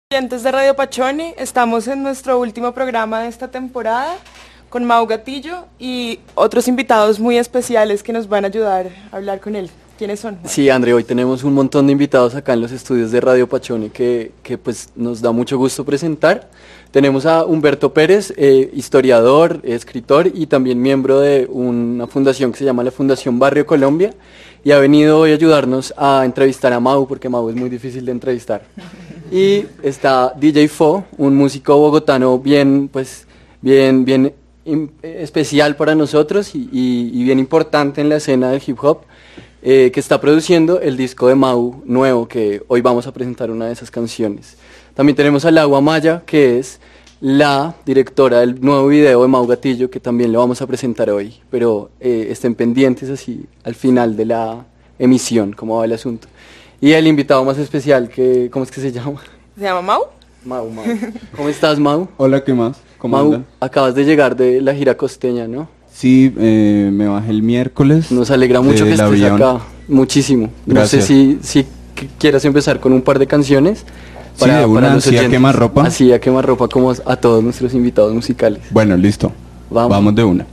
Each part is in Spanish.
Oyentes de Radio Pachone, estamos en nuestro último programa de esta temporada con Mau Gatillo y otros invitados muy especiales que nos van a ayudar a hablar con él. ¿Quiénes son? Sí, André, hoy tenemos un montón de invitados acá en los estudios de Radio Pachone que pues nos da mucho gusto presentar. Tenemos a Humberto Pérez, historiador, escritor y también miembro de una fundación que se llama la Fundación Barrio Colombia, y ha venido hoy a ayudarnos a entrevistar a Mau, porque Mau es muy difícil de entrevistar. Y está DJ Fo, un músico bogotano bien especial para nosotros y bien importante en la escena del hip hop, que está produciendo el disco de Mau nuevo, que hoy vamos a presentar una de esas canciones. También tenemos a Laura Maya, que es la directora del nuevo video de Mau Gatillo, que también lo vamos a presentar hoy, pero estén pendientes así al final de la emisión, cómo va el asunto. Y el invitado más especial, ¿cómo es que se llama? ¿Se llama Mau? Mau. ¿Cómo estás, Mau? Hola, ¿qué más? ¿Cómo Mau, andan? acabas de llegar de la gira costeña, ¿no? Sí, me bajé el miércoles. Nos alegra mucho que del estés avión. acá, muchísimo. Gracias. No sé si quieras empezar con un par de canciones. Sí, de una, los así a oyentes. quemarropa. Así a quemarropa, como a todos nuestros invitados musicales. Bueno, listo. Vamos de una.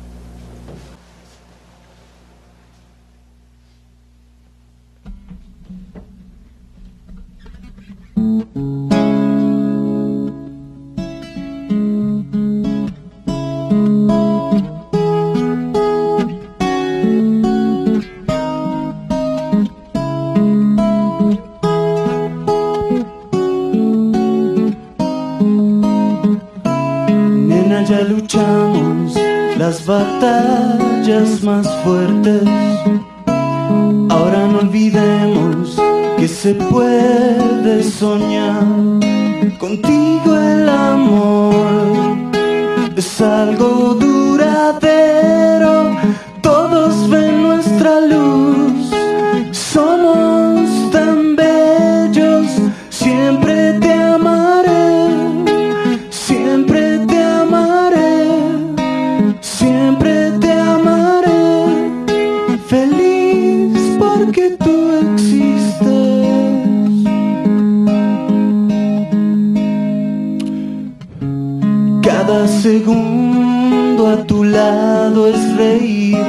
Nena, ya luchamos las batallas más fuertes. Ahora no olvidemos que se puede soñar. Contigo el amor es algo duradero. Todos ven nuestra luz. Somos tan bellos. Siempre te amaré. Siempre te amaré. Siempre te amaré. Feliz porque tú existes. Cada segundo a tu lado es reír.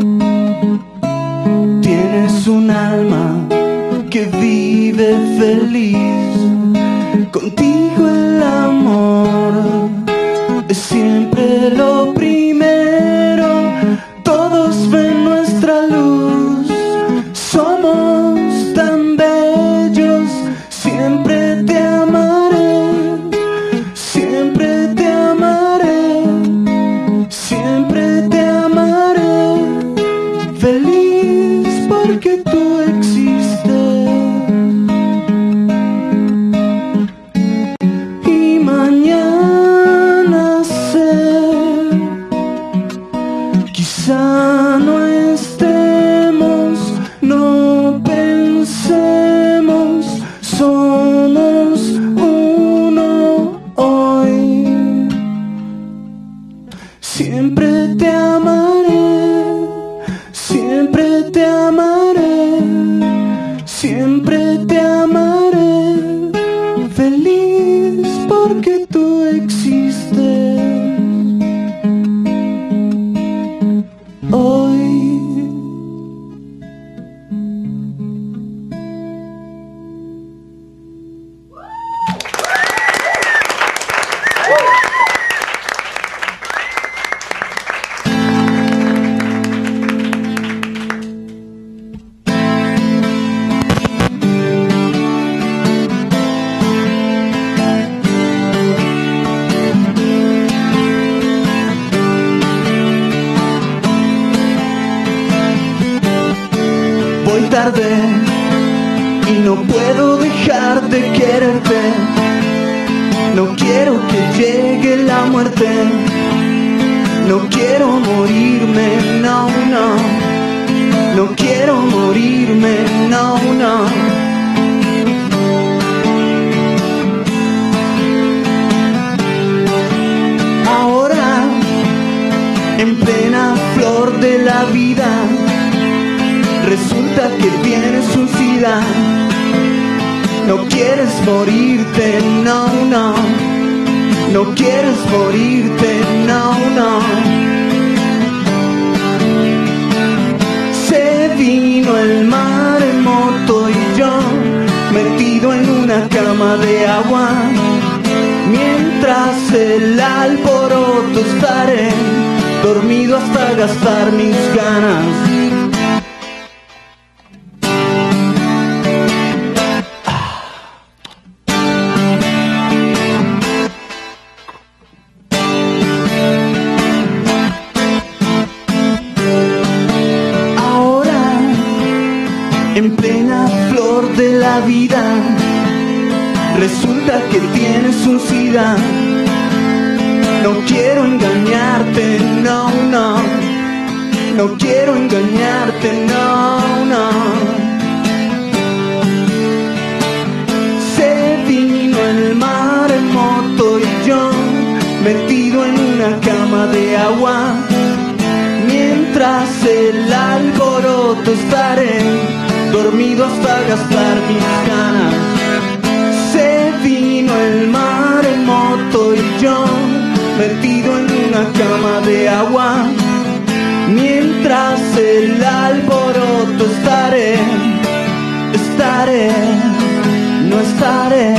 Tienes un alma que vive feliz. Contigo el amor es siempre lo primero. Todos ven nuestra luz. Somos tan bellos. Siempre te amaré. Siempre te amaré. Siempre te amaré. Feliz porque tú existes. Y mañana sé, quizá no estemos, no pensemos, somos uno hoy. Siempre te amaré, siempre te amaré, siempre te amaré. Feliz porque tú existes. Hoy. Voy tarde y no puedo dejar de quererte. No quiero que llegue la muerte. No quiero morirme, no, no. No quiero morirme, no, no. Ahora, en plena flor de la vida, resulta que tienes un SIDA. No quieres morirte, no, no. No quieres morirte, no, no. Se vino el maremoto y yo metido en una cama de agua. Mientras el alboroto estaré dormido hasta gastar mis ganas. Ahora, en plena flor de la vida, resulta que tienes un SIDA. No quiero engañarte, no, no. No quiero engañarte, no, no. Se vino el maremoto y yo metido en una cama de agua. Mientras el alboroto estaré dormido hasta gastar mis ganas. Se vino el maremoto y yo metido en una cama de agua. Mientras el alboroto estaré, no estaré.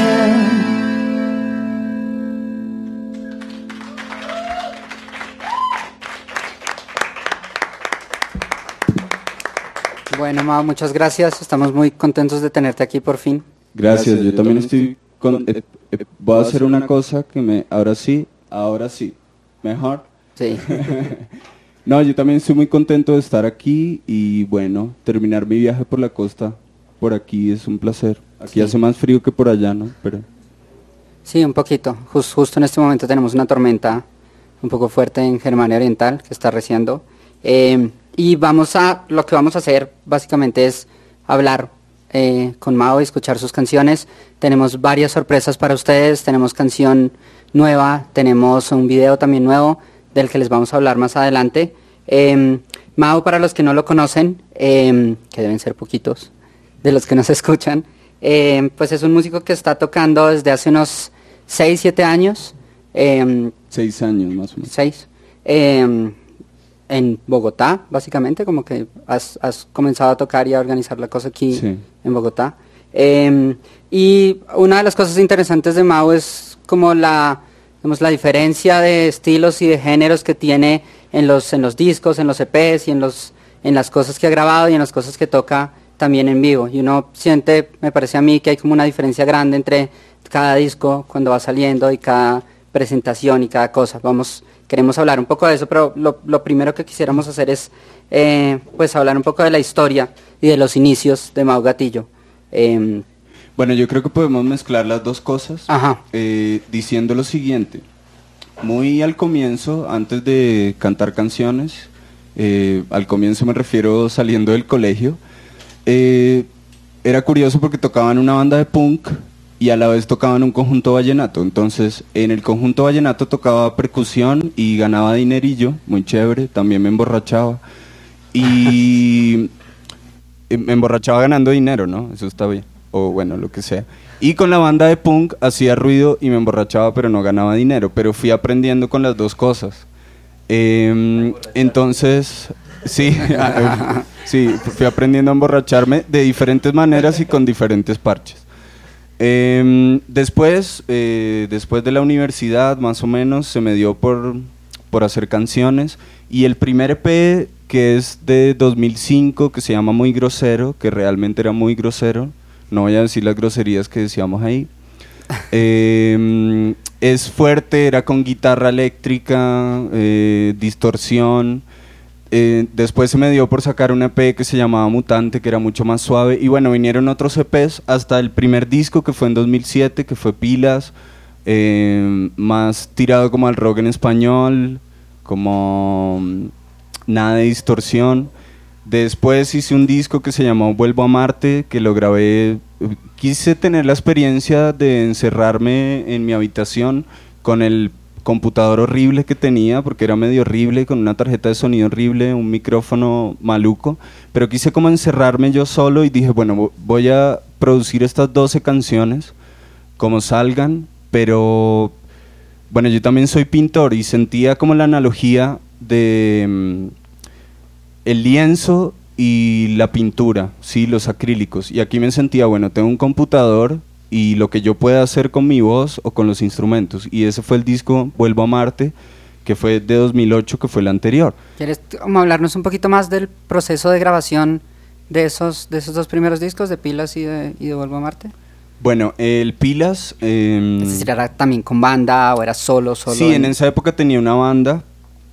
Bueno, Mao, muchas gracias. Estamos muy contentos de tenerte aquí por fin. Gracias, yo también estoy voy a hacer una cosa que ahora sí, mejor. Sí. No, yo también estoy muy contento de estar aquí y bueno, terminar mi viaje por la costa, por aquí es un placer. Aquí Sí. hace más frío que por allá, ¿no? Pero Sí, un poquito. Justo en este momento tenemos una tormenta un poco fuerte en Germania Oriental que está arreciando. Y lo que vamos a hacer básicamente es hablar con Mao y escuchar sus canciones. Tenemos varias sorpresas para ustedes, tenemos canción nueva, tenemos un video también nuevo del que les vamos a hablar más adelante. Mao, para los que no lo conocen, que deben ser poquitos de los que nos escuchan, pues es un músico que está tocando desde hace unos 6, 7 años. 6 años más o menos. 6. En Bogotá, básicamente, como que has comenzado a tocar y a organizar la cosa aquí Sí. en Bogotá. Y una de las cosas interesantes de Mao es como la diferencia de estilos y de géneros que tiene en los discos, en los EPs y en las cosas que ha grabado y en las cosas que toca también en vivo. Y uno siente, me parece a mí, que hay como una diferencia grande entre cada disco cuando va saliendo y cada presentación y cada cosa. Queremos hablar un poco de eso, pero lo primero que quisiéramos hacer es pues hablar un poco de la historia y de los inicios de Mao Gatillo. Bueno, yo creo que podemos mezclar las dos cosas. Ajá. Diciendo lo siguiente. Muy al comienzo, antes de cantar canciones, al comienzo me refiero saliendo del colegio, era curioso porque tocaban una banda de punk y a la vez tocaban un conjunto vallenato. Entonces, en el conjunto vallenato tocaba percusión y ganaba dinerillo, muy chévere, también me emborrachaba. Y me emborrachaba ganando dinero, ¿no? Eso está bien. O bueno, lo que sea. Y con la banda de punk hacía ruido y me emborrachaba, pero no ganaba dinero. Pero fui aprendiendo con las dos cosas. Entonces, sí, sí, fui aprendiendo a emborracharme de diferentes maneras y con diferentes parches. Después de la universidad, más o menos, se me dio por hacer canciones. Y el primer EP, que es de 2005, que se llama Muy Grosero, que realmente era muy grosero, no voy a decir las groserías que decíamos ahí, es fuerte, era con guitarra eléctrica, distorsión. Después se me dio por sacar un EP que se llamaba Mutante, que era mucho más suave, y bueno, vinieron otros EPs hasta el primer disco, que fue en 2007, que fue Pilas, más tirado como al rock en español, como nada de distorsión. Después hice un disco que se llamó Vuelvo a Marte, que lo grabé. Quise tener la experiencia de encerrarme en mi habitación con el computador horrible que tenía, porque era medio horrible, con una tarjeta de sonido horrible, un micrófono maluco, pero quise como encerrarme yo solo y dije, bueno, voy a producir estas 12 canciones como salgan, pero bueno, yo también soy pintor y sentía como la analogía de el lienzo y la pintura, sí, los acrílicos. Y aquí me sentía, bueno, tengo un computador y lo que yo pueda hacer con mi voz o con los instrumentos. Y ese fue el disco Vuelvo a Amarte, que fue de 2008, que fue el anterior. ¿Quieres hablarnos un poquito más del proceso de grabación de esos dos primeros discos, de Pilas y de Vuelvo a Amarte? Bueno, el Pilas... Es decir, ¿era también con banda o era solo? Sí, en esa época tenía una banda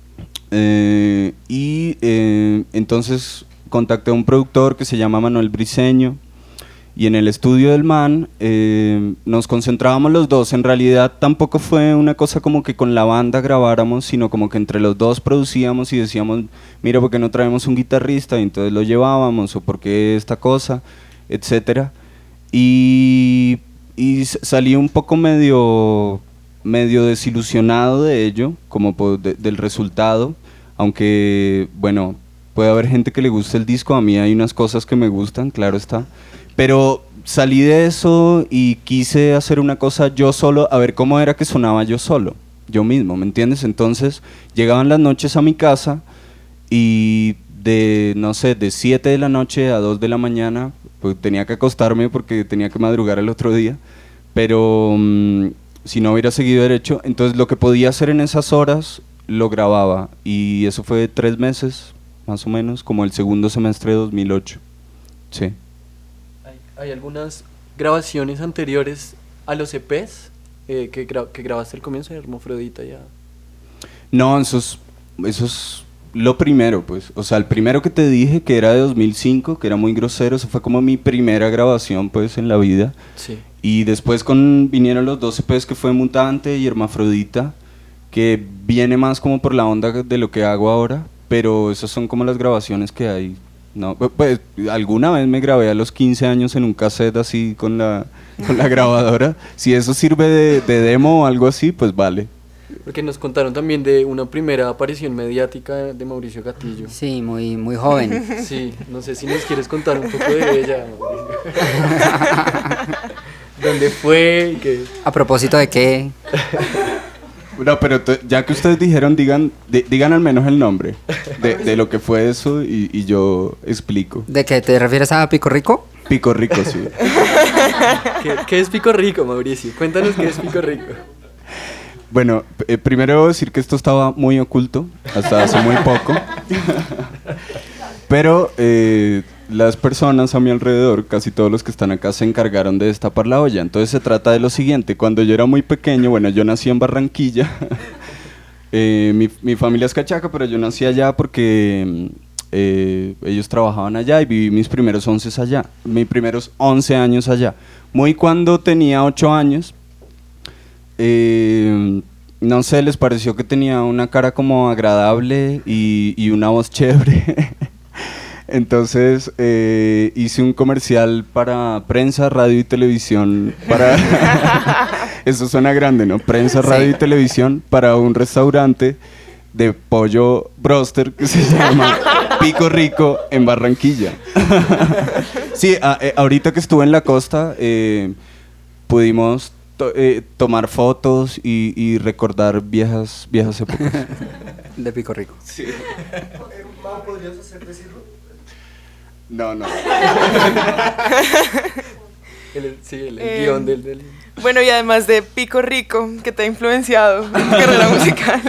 entonces contacté a un productor que se llama Manuel Briceño y en el estudio del man nos concentrábamos los dos. En realidad tampoco fue una cosa como que con la banda grabáramos, sino como que entre los dos producíamos y decíamos, mira, ¿por qué no traemos un guitarrista? Y entonces lo llevábamos, o ¿por qué esta cosa? Etcétera. Y salí un poco medio desilusionado de ello, como del resultado, aunque, bueno, puede haber gente que le guste el disco, a mí hay unas cosas que me gustan, claro está, pero salí de eso y quise hacer una cosa yo solo, a ver cómo era que sonaba yo solo, yo mismo, ¿me entiendes? Entonces llegaban las noches a mi casa y no sé, de 7 de la noche a 2 de la mañana, pues tenía que acostarme porque tenía que madrugar el otro día, pero si no hubiera seguido derecho, entonces lo que podía hacer en esas horas lo grababa, y eso fue 3 meses, más o menos, como el segundo semestre de 2008. Sí. Hay algunas grabaciones anteriores a los EPs que grabaste al comienzo de Hermafrodita ya. No, eso es lo primero, pues. O sea, el primero que te dije, que era de 2005, que era muy grosero, eso fue como mi primera grabación, pues, en la vida. Sí. Y después vinieron los 2 EPs, que fue Mutante y Hermafrodita, que viene más como por la onda de lo que hago ahora, pero esas son como las grabaciones que hay. No, pues alguna vez me grabé a los 15 años en un cassette así con la grabadora. Si eso sirve de demo o algo así, pues vale. Porque nos contaron también de una primera aparición mediática de Mauricio Gatillo. Sí, muy, muy joven. Sí, no sé si nos quieres contar un poco de ella, Mauricio. ¿Dónde fue? ¿A propósito de qué? No, pero ya que ustedes dijeron, digan al menos el nombre de lo que fue eso y yo explico. ¿De qué te refieres? ¿A Pico Rico? Pico Rico, sí. ¿Qué es Pico Rico, Mauricio? Cuéntanos qué es Pico Rico. Bueno, primero debo decir que esto estaba muy oculto, hasta hace muy poco. Pero las personas a mi alrededor, casi todos los que están acá, se encargaron de destapar la olla. Entonces se trata de lo siguiente: cuando yo era muy pequeño, bueno, yo nací en Barranquilla. Mi familia es cachaca, pero yo nací allá porque ellos trabajaban allá y viví mis primeros 11 años allá. Muy cuando tenía 8 años, no sé, les pareció que tenía una cara como agradable y una voz chévere. Entonces hice un comercial para prensa, radio y televisión, eso suena grande, ¿no? Prensa, radio y televisión, para un restaurante de pollo broster que se llama Pico Rico en Barranquilla. Sí, ahorita que estuve en la costa pudimos tomar fotos y recordar viejas épocas. De Pico Rico. Sí. ¿Podrías hacer decirlo? No. el guión del... Bueno, y además de Pico Rico, que te ha influenciado en tu carrera musical.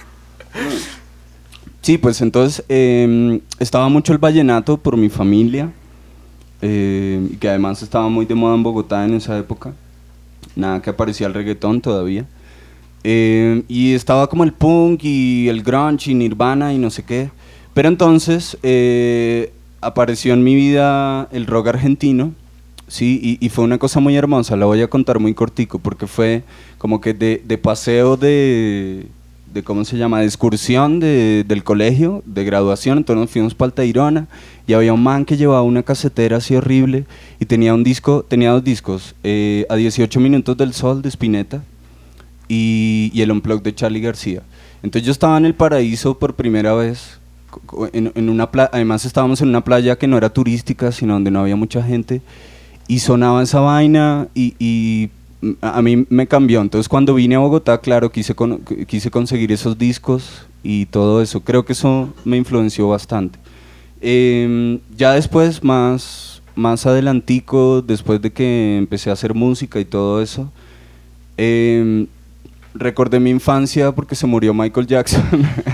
Sí, pues entonces estaba mucho el vallenato por mi familia, y que además estaba muy de moda en Bogotá en esa época. Nada que aparecía el reggaetón todavía. Y estaba como el punk y el grunge y Nirvana y no sé qué. Pero entonces apareció en mi vida el rock argentino, sí, y fue una cosa muy hermosa. La voy a contar muy cortico porque fue como que de paseo de ¿cómo se llama? De excursión del colegio, de graduación. Entonces nos fuimos para Altairona y había un man que llevaba una casetera así horrible y tenía 2 discos, A 18 minutos del sol de Spinetta y el Unplugged de Charly García. Entonces yo estaba en el paraíso por primera vez, en una además estábamos en una playa que no era turística, sino donde no había mucha gente, y sonaba esa vaina y a mí me cambió. Entonces cuando vine a Bogotá, claro, quise conseguir esos discos y todo eso. Creo que eso me influenció bastante. Ya después, más adelantico, después de que empecé a hacer música y todo eso, recordé mi infancia porque se murió Michael Jackson.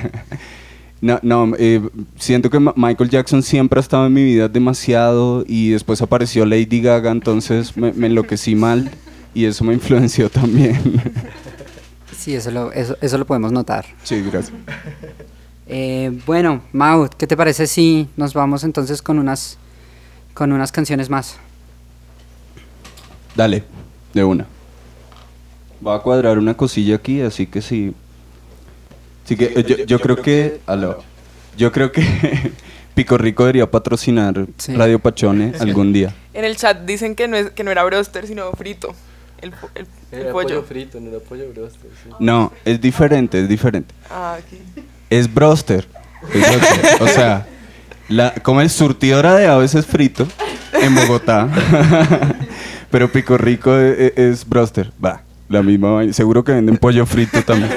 Siento que Michael Jackson siempre ha estado en mi vida demasiado, y después apareció Lady Gaga, entonces me enloquecí mal y eso me influenció también. Sí, eso lo podemos notar. Sí, gracias. Bueno, Mau, ¿qué te parece si nos vamos entonces con unas canciones más? Dale, de una. Va a cuadrar una cosilla aquí, así que sí. Así que yo creo que Pico Rico debería patrocinar Radio Pachone algún día. En el chat dicen que no era broster, sino frito. El Era pollo frito, no era pollo broster. Sí. No, es diferente. Ah, aquí. Es broster. O sea, como el surtidora de aves es frito en Bogotá. Pero Pico Rico es broster. Va, la misma vaina. Seguro que venden pollo frito también.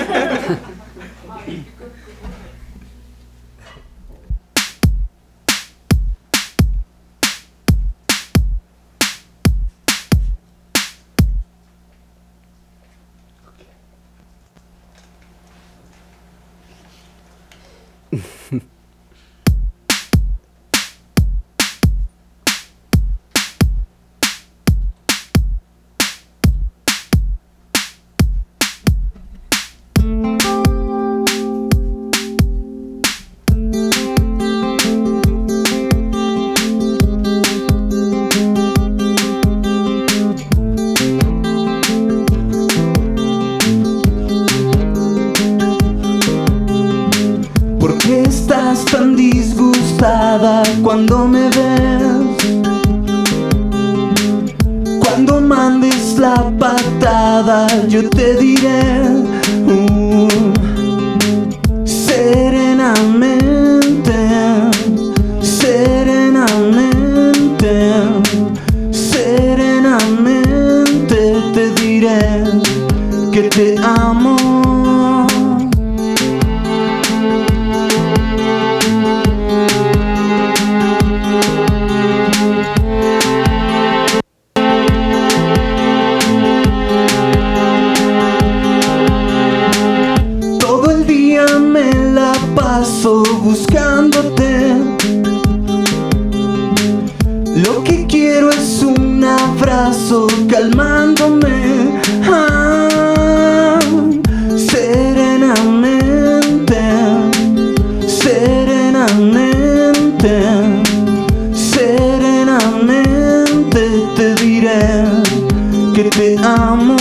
Cuando me ves, cuando mandes la patada, yo te diré serenamente, serenamente, serenamente te diré que te amo. Buscándote, lo que quiero es un abrazo calmándome, serenamente, serenamente, serenamente te diré que te amo.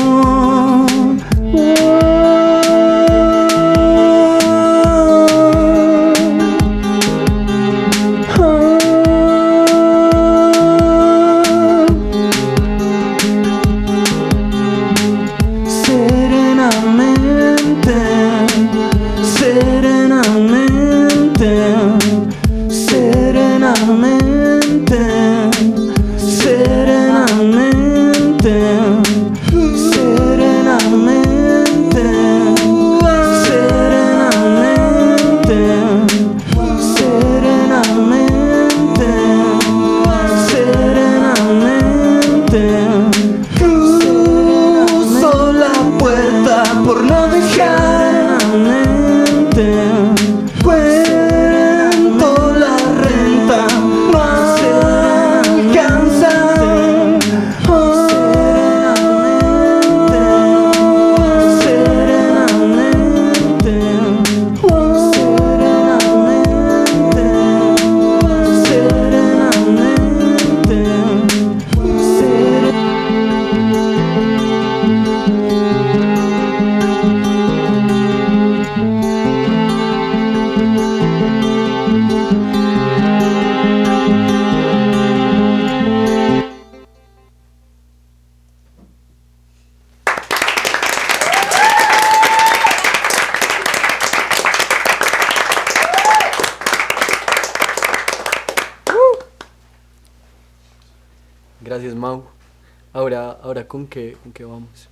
Gracias, Mau. Ahora ¿con qué vamos?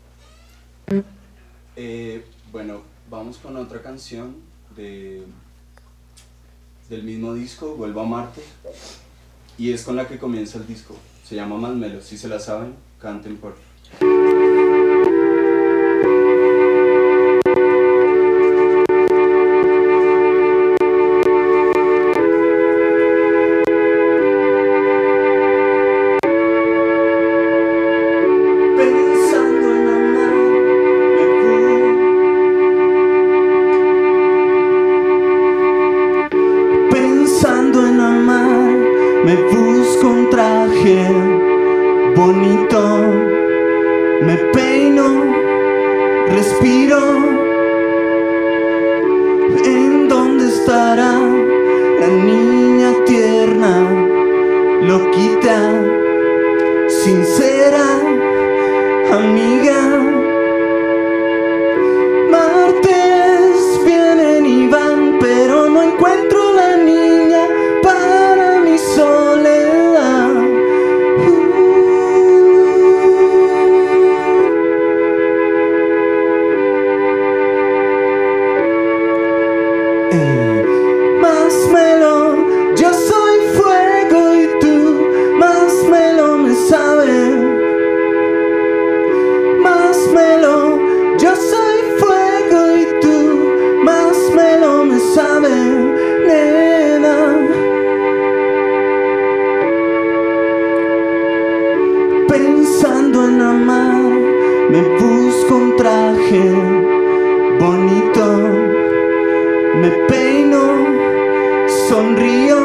Bueno, vamos con otra canción del mismo disco, Vuelvo a Amarte, y es con la que comienza el disco. Se llama Masmelo. Si se la saben, canten por favor. Me busco un traje bonito, me peino, respiro. ¿En dónde estará la niña tierna, loquita, sincera, amiga? Martes vienen y van, pero no encuentro la niña para mi soledad. Masmelo, yo soy fuego y tú, Masmelo me sabe. Masmelo, yo soy fuego y tú, Masmelo me sabe, nena. Pensando en amar, me busco un traje bonito, me peino, sonrío.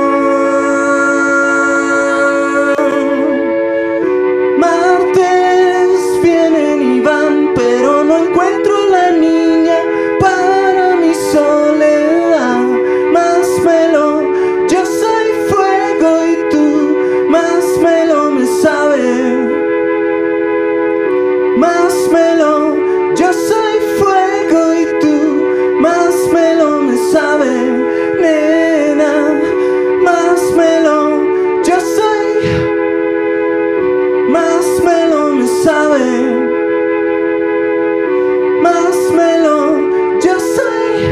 Martes vienen y van, pero no encuentro la niña para mi soledad. Masmelo, yo soy fuego y tú, Masmelo me sabe. Masmelo, yo soy fuego y tú, Masmelo me sabe, nena. Masmelo, yo soy, Masmelo me sabe. Masmelo, yo soy.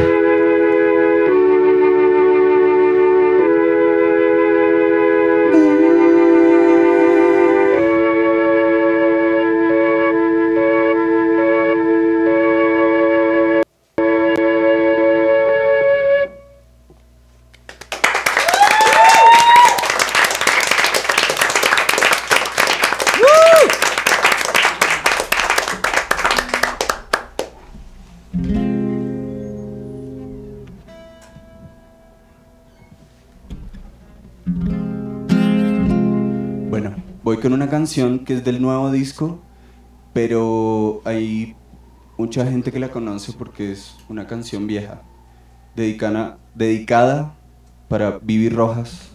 Bueno, voy con una canción que es del nuevo disco, pero hay mucha gente que la conoce porque es una canción vieja, dedicada para Vivi Rojas.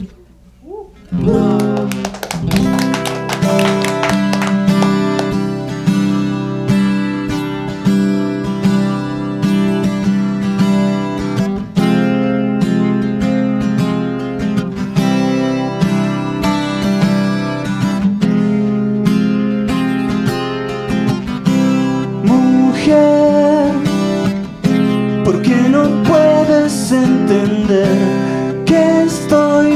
¿Por qué no puedes entender que estoy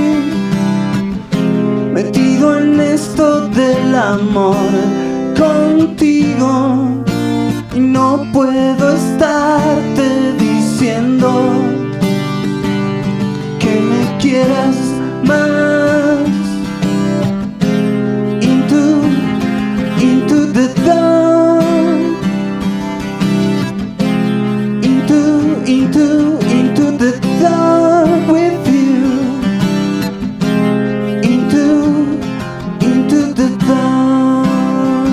metido en esto del amor contigo y no puedo estarte diciendo que me quieras más? Into the dark, into the dark with you, into the dark.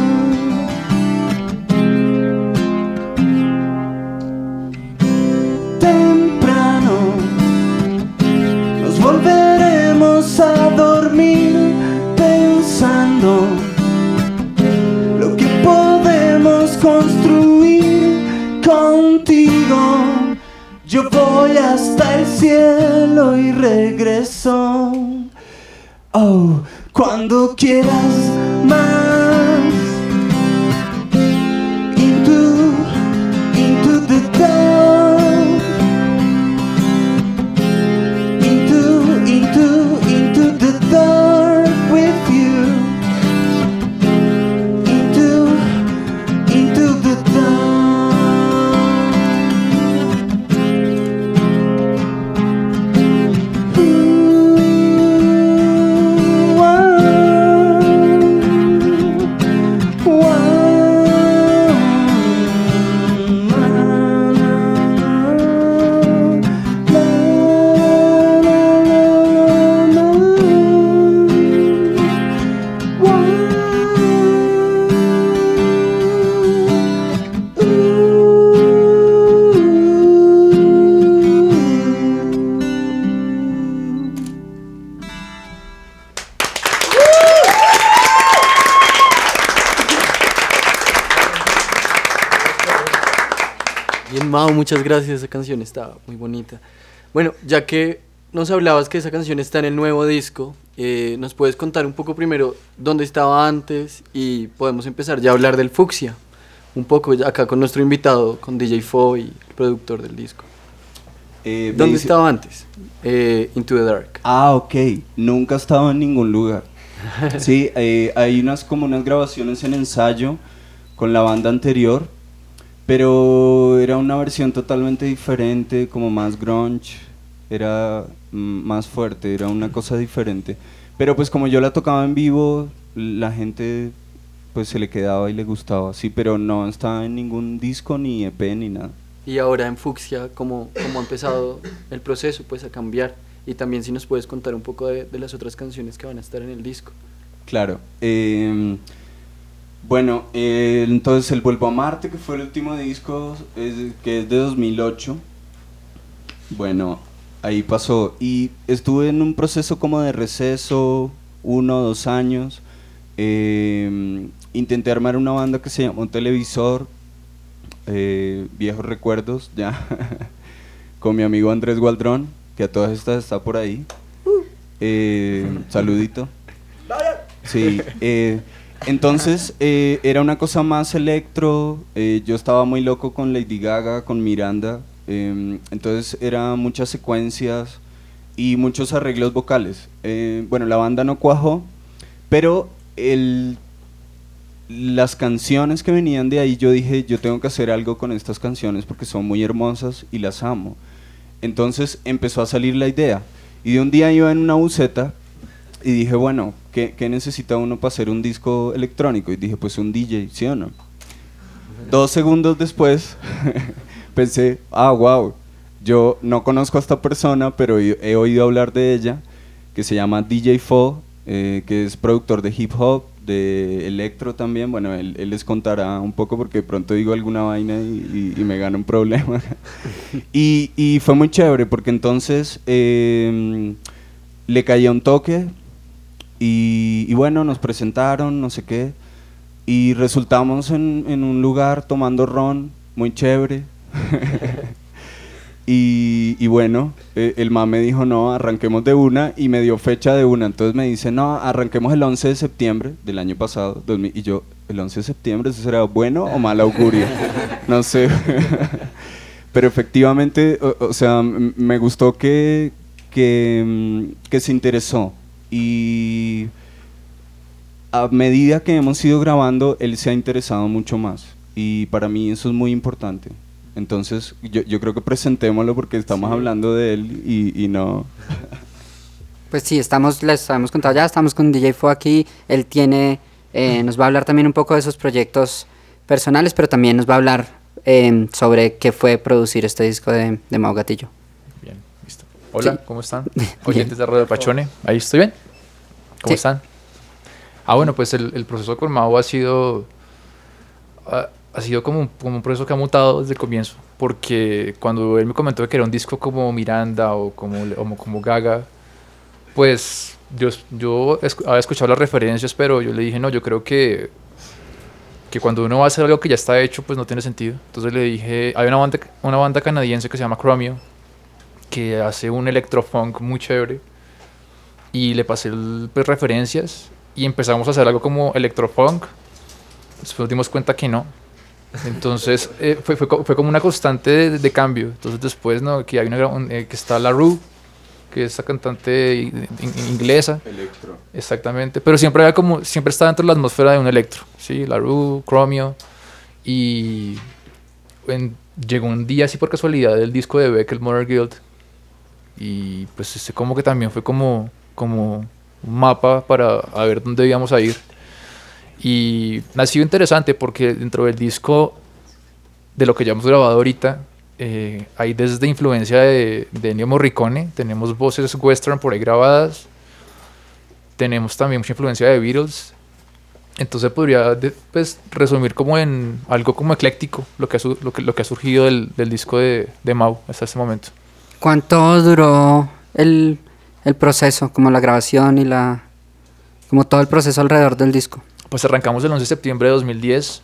Temprano nos volveremos a dormir pensando lo que podemos construir contigo. Yo voy hasta el cielo y regreso. Oh, cuando quieras más. Into the dark. Into the dark with you. Into the dark. Bien, Mau, muchas gracias, esa canción está muy bonita. Bueno, ya que nos hablabas que esa canción está en el nuevo disco, ¿nos puedes contar un poco primero dónde estaba antes? Y podemos empezar ya a hablar del Fucsia, un poco acá con nuestro invitado, con DJ Fo y el productor del disco. ¿Dónde estaba antes? Into the Dark. Ah, ok, nunca he estado en ningún lugar. Sí, hay como unas grabaciones en ensayo con la banda anterior, pero era una versión totalmente diferente, como más grunge, era más fuerte, era una cosa diferente. Pero pues como yo la tocaba en vivo, la gente pues se le quedaba y le gustaba, sí, pero no estaba en ningún disco, ni EP, ni nada. Y ahora en Fucsia, ¿cómo ha empezado el proceso pues a cambiar? Y también si nos puedes contar un poco de las otras canciones que van a estar en el disco. Claro, bueno, entonces el Vuelvo a Marte, que fue el último disco, que es de 2008, bueno, ahí pasó, y estuve en un proceso como de receso, 1 o 2 años, intenté armar una banda que se llamó Televisor, viejos recuerdos, ya, con mi amigo Andrés Gualdrón, que a todas estas está por ahí, saludito. Sí, entonces era una cosa más electro, yo estaba muy loco con Lady Gaga, con Miranda, entonces eran muchas secuencias y muchos arreglos vocales. Bueno, la banda no cuajó, pero las canciones que venían de ahí, yo dije, yo tengo que hacer algo con estas canciones porque son muy hermosas y las amo. Entonces empezó a salir la idea, y de un día iba en una buseta y dije, bueno, ¿qué necesita uno para hacer un disco electrónico? Y dije, pues un DJ, ¿sí o no? 2 segundos después pensé, wow, yo no conozco a esta persona, pero he oído hablar de ella, que se llama DJ Fo, que es productor de hip hop, de electro también. Bueno, él les contará un poco porque de pronto digo alguna vaina y me gana un problema. y fue muy chévere porque entonces le caía un toque. Y bueno, nos presentaron, no sé qué, y resultamos en un lugar tomando ron, muy chévere. y bueno, el man me dijo, no, arranquemos de una, y me dio fecha de una. Entonces me dice, no, arranquemos el 11 de septiembre del año pasado, 2000, y yo, ¿el 11 de septiembre eso será bueno o mal augurio? No sé. Pero efectivamente, o sea, me gustó que se interesó. Y a medida que hemos ido grabando, él se ha interesado mucho más, y para mí eso es muy importante. Entonces yo creo que presentémoslo porque estamos hablando de él y no... Pues sí, les habíamos contado ya, estamos con DJ Fo aquí, él tiene, nos va a hablar también un poco de sus proyectos personales, pero también nos va a hablar sobre qué fue producir este disco de Mau Gatillo. Bien, listo. Hola, Sí. ¿Cómo están? Oyentes de Radio Pachone, ¿ahí estoy bien? ¿Cómo están? Bueno, pues el proceso con Mau ha sido como un proceso que ha mutado desde el comienzo, porque cuando él me comentó que era un disco como Miranda o como Gaga, pues yo había escuchado las referencias, pero yo le dije, no, yo creo que cuando uno va a hacer algo que ya está hecho, pues no tiene sentido. Entonces le dije, hay una banda canadiense que se llama Chromeo, que hace un electrofunk muy chévere, y le pasé pues, referencias y empezamos a hacer algo como electropunk. Después nos dimos cuenta que no. Entonces fue como una constante de cambio. Entonces después, ¿no? Que hay que está La Rue, que es esa cantante inglesa. Electro. Exactamente. Pero siempre está dentro de la atmósfera de un electro. ¿Sí? La Rue, Chromio. Y llegó un día así por casualidad el disco de Beck, el Mother Guild. Y pues ese como que también fue como un mapa para a ver dónde íbamos a ir. Y ha sido interesante porque dentro del disco, de lo que ya hemos grabado ahorita, hay desde influencia de Ennio Morricone, tenemos voces western por ahí grabadas, tenemos también mucha influencia de Beatles. Entonces podría pues, resumir como en algo como ecléctico lo que ha surgido del disco de Mau hasta este momento. ¿Cuánto duró el proceso, como la grabación y como todo el proceso alrededor del disco? Pues arrancamos el 11 de septiembre de 2010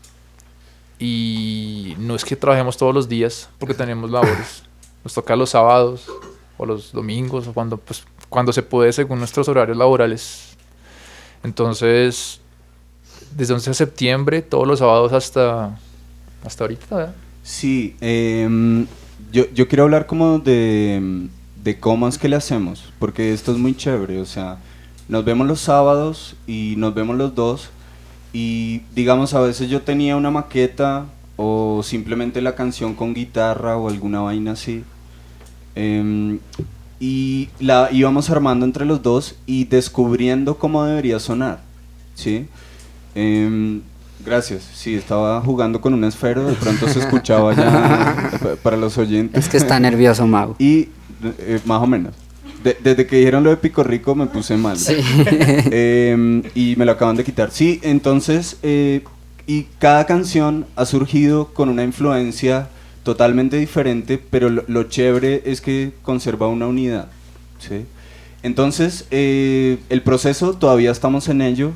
y no es que trabajemos todos los días porque tenemos labores. Nos toca los sábados o los domingos o cuando se puede según nuestros horarios laborales. Entonces, desde 11 de septiembre, todos los sábados hasta ahorita, ¿verdad? Sí, yo quiero hablar como de cómo es que le hacemos, porque esto es muy chévere, o sea, nos vemos los sábados y nos vemos los dos y digamos a veces yo tenía una maqueta o simplemente la canción con guitarra o alguna vaina así y la íbamos armando entre los dos y descubriendo cómo debería sonar, ¿sí? Gracias, sí, estaba jugando con un esfero, de pronto se escuchaba ya para los oyentes. Es que está nervioso, Mau. Y más o menos. Desde que dijeron lo de Pico Rico me puse mal. Sí. Y me lo acaban de quitar. Sí, entonces, y cada canción ha surgido con una influencia totalmente diferente, pero lo chévere es que conserva una unidad, ¿sí? Entonces, el proceso, todavía estamos en ello.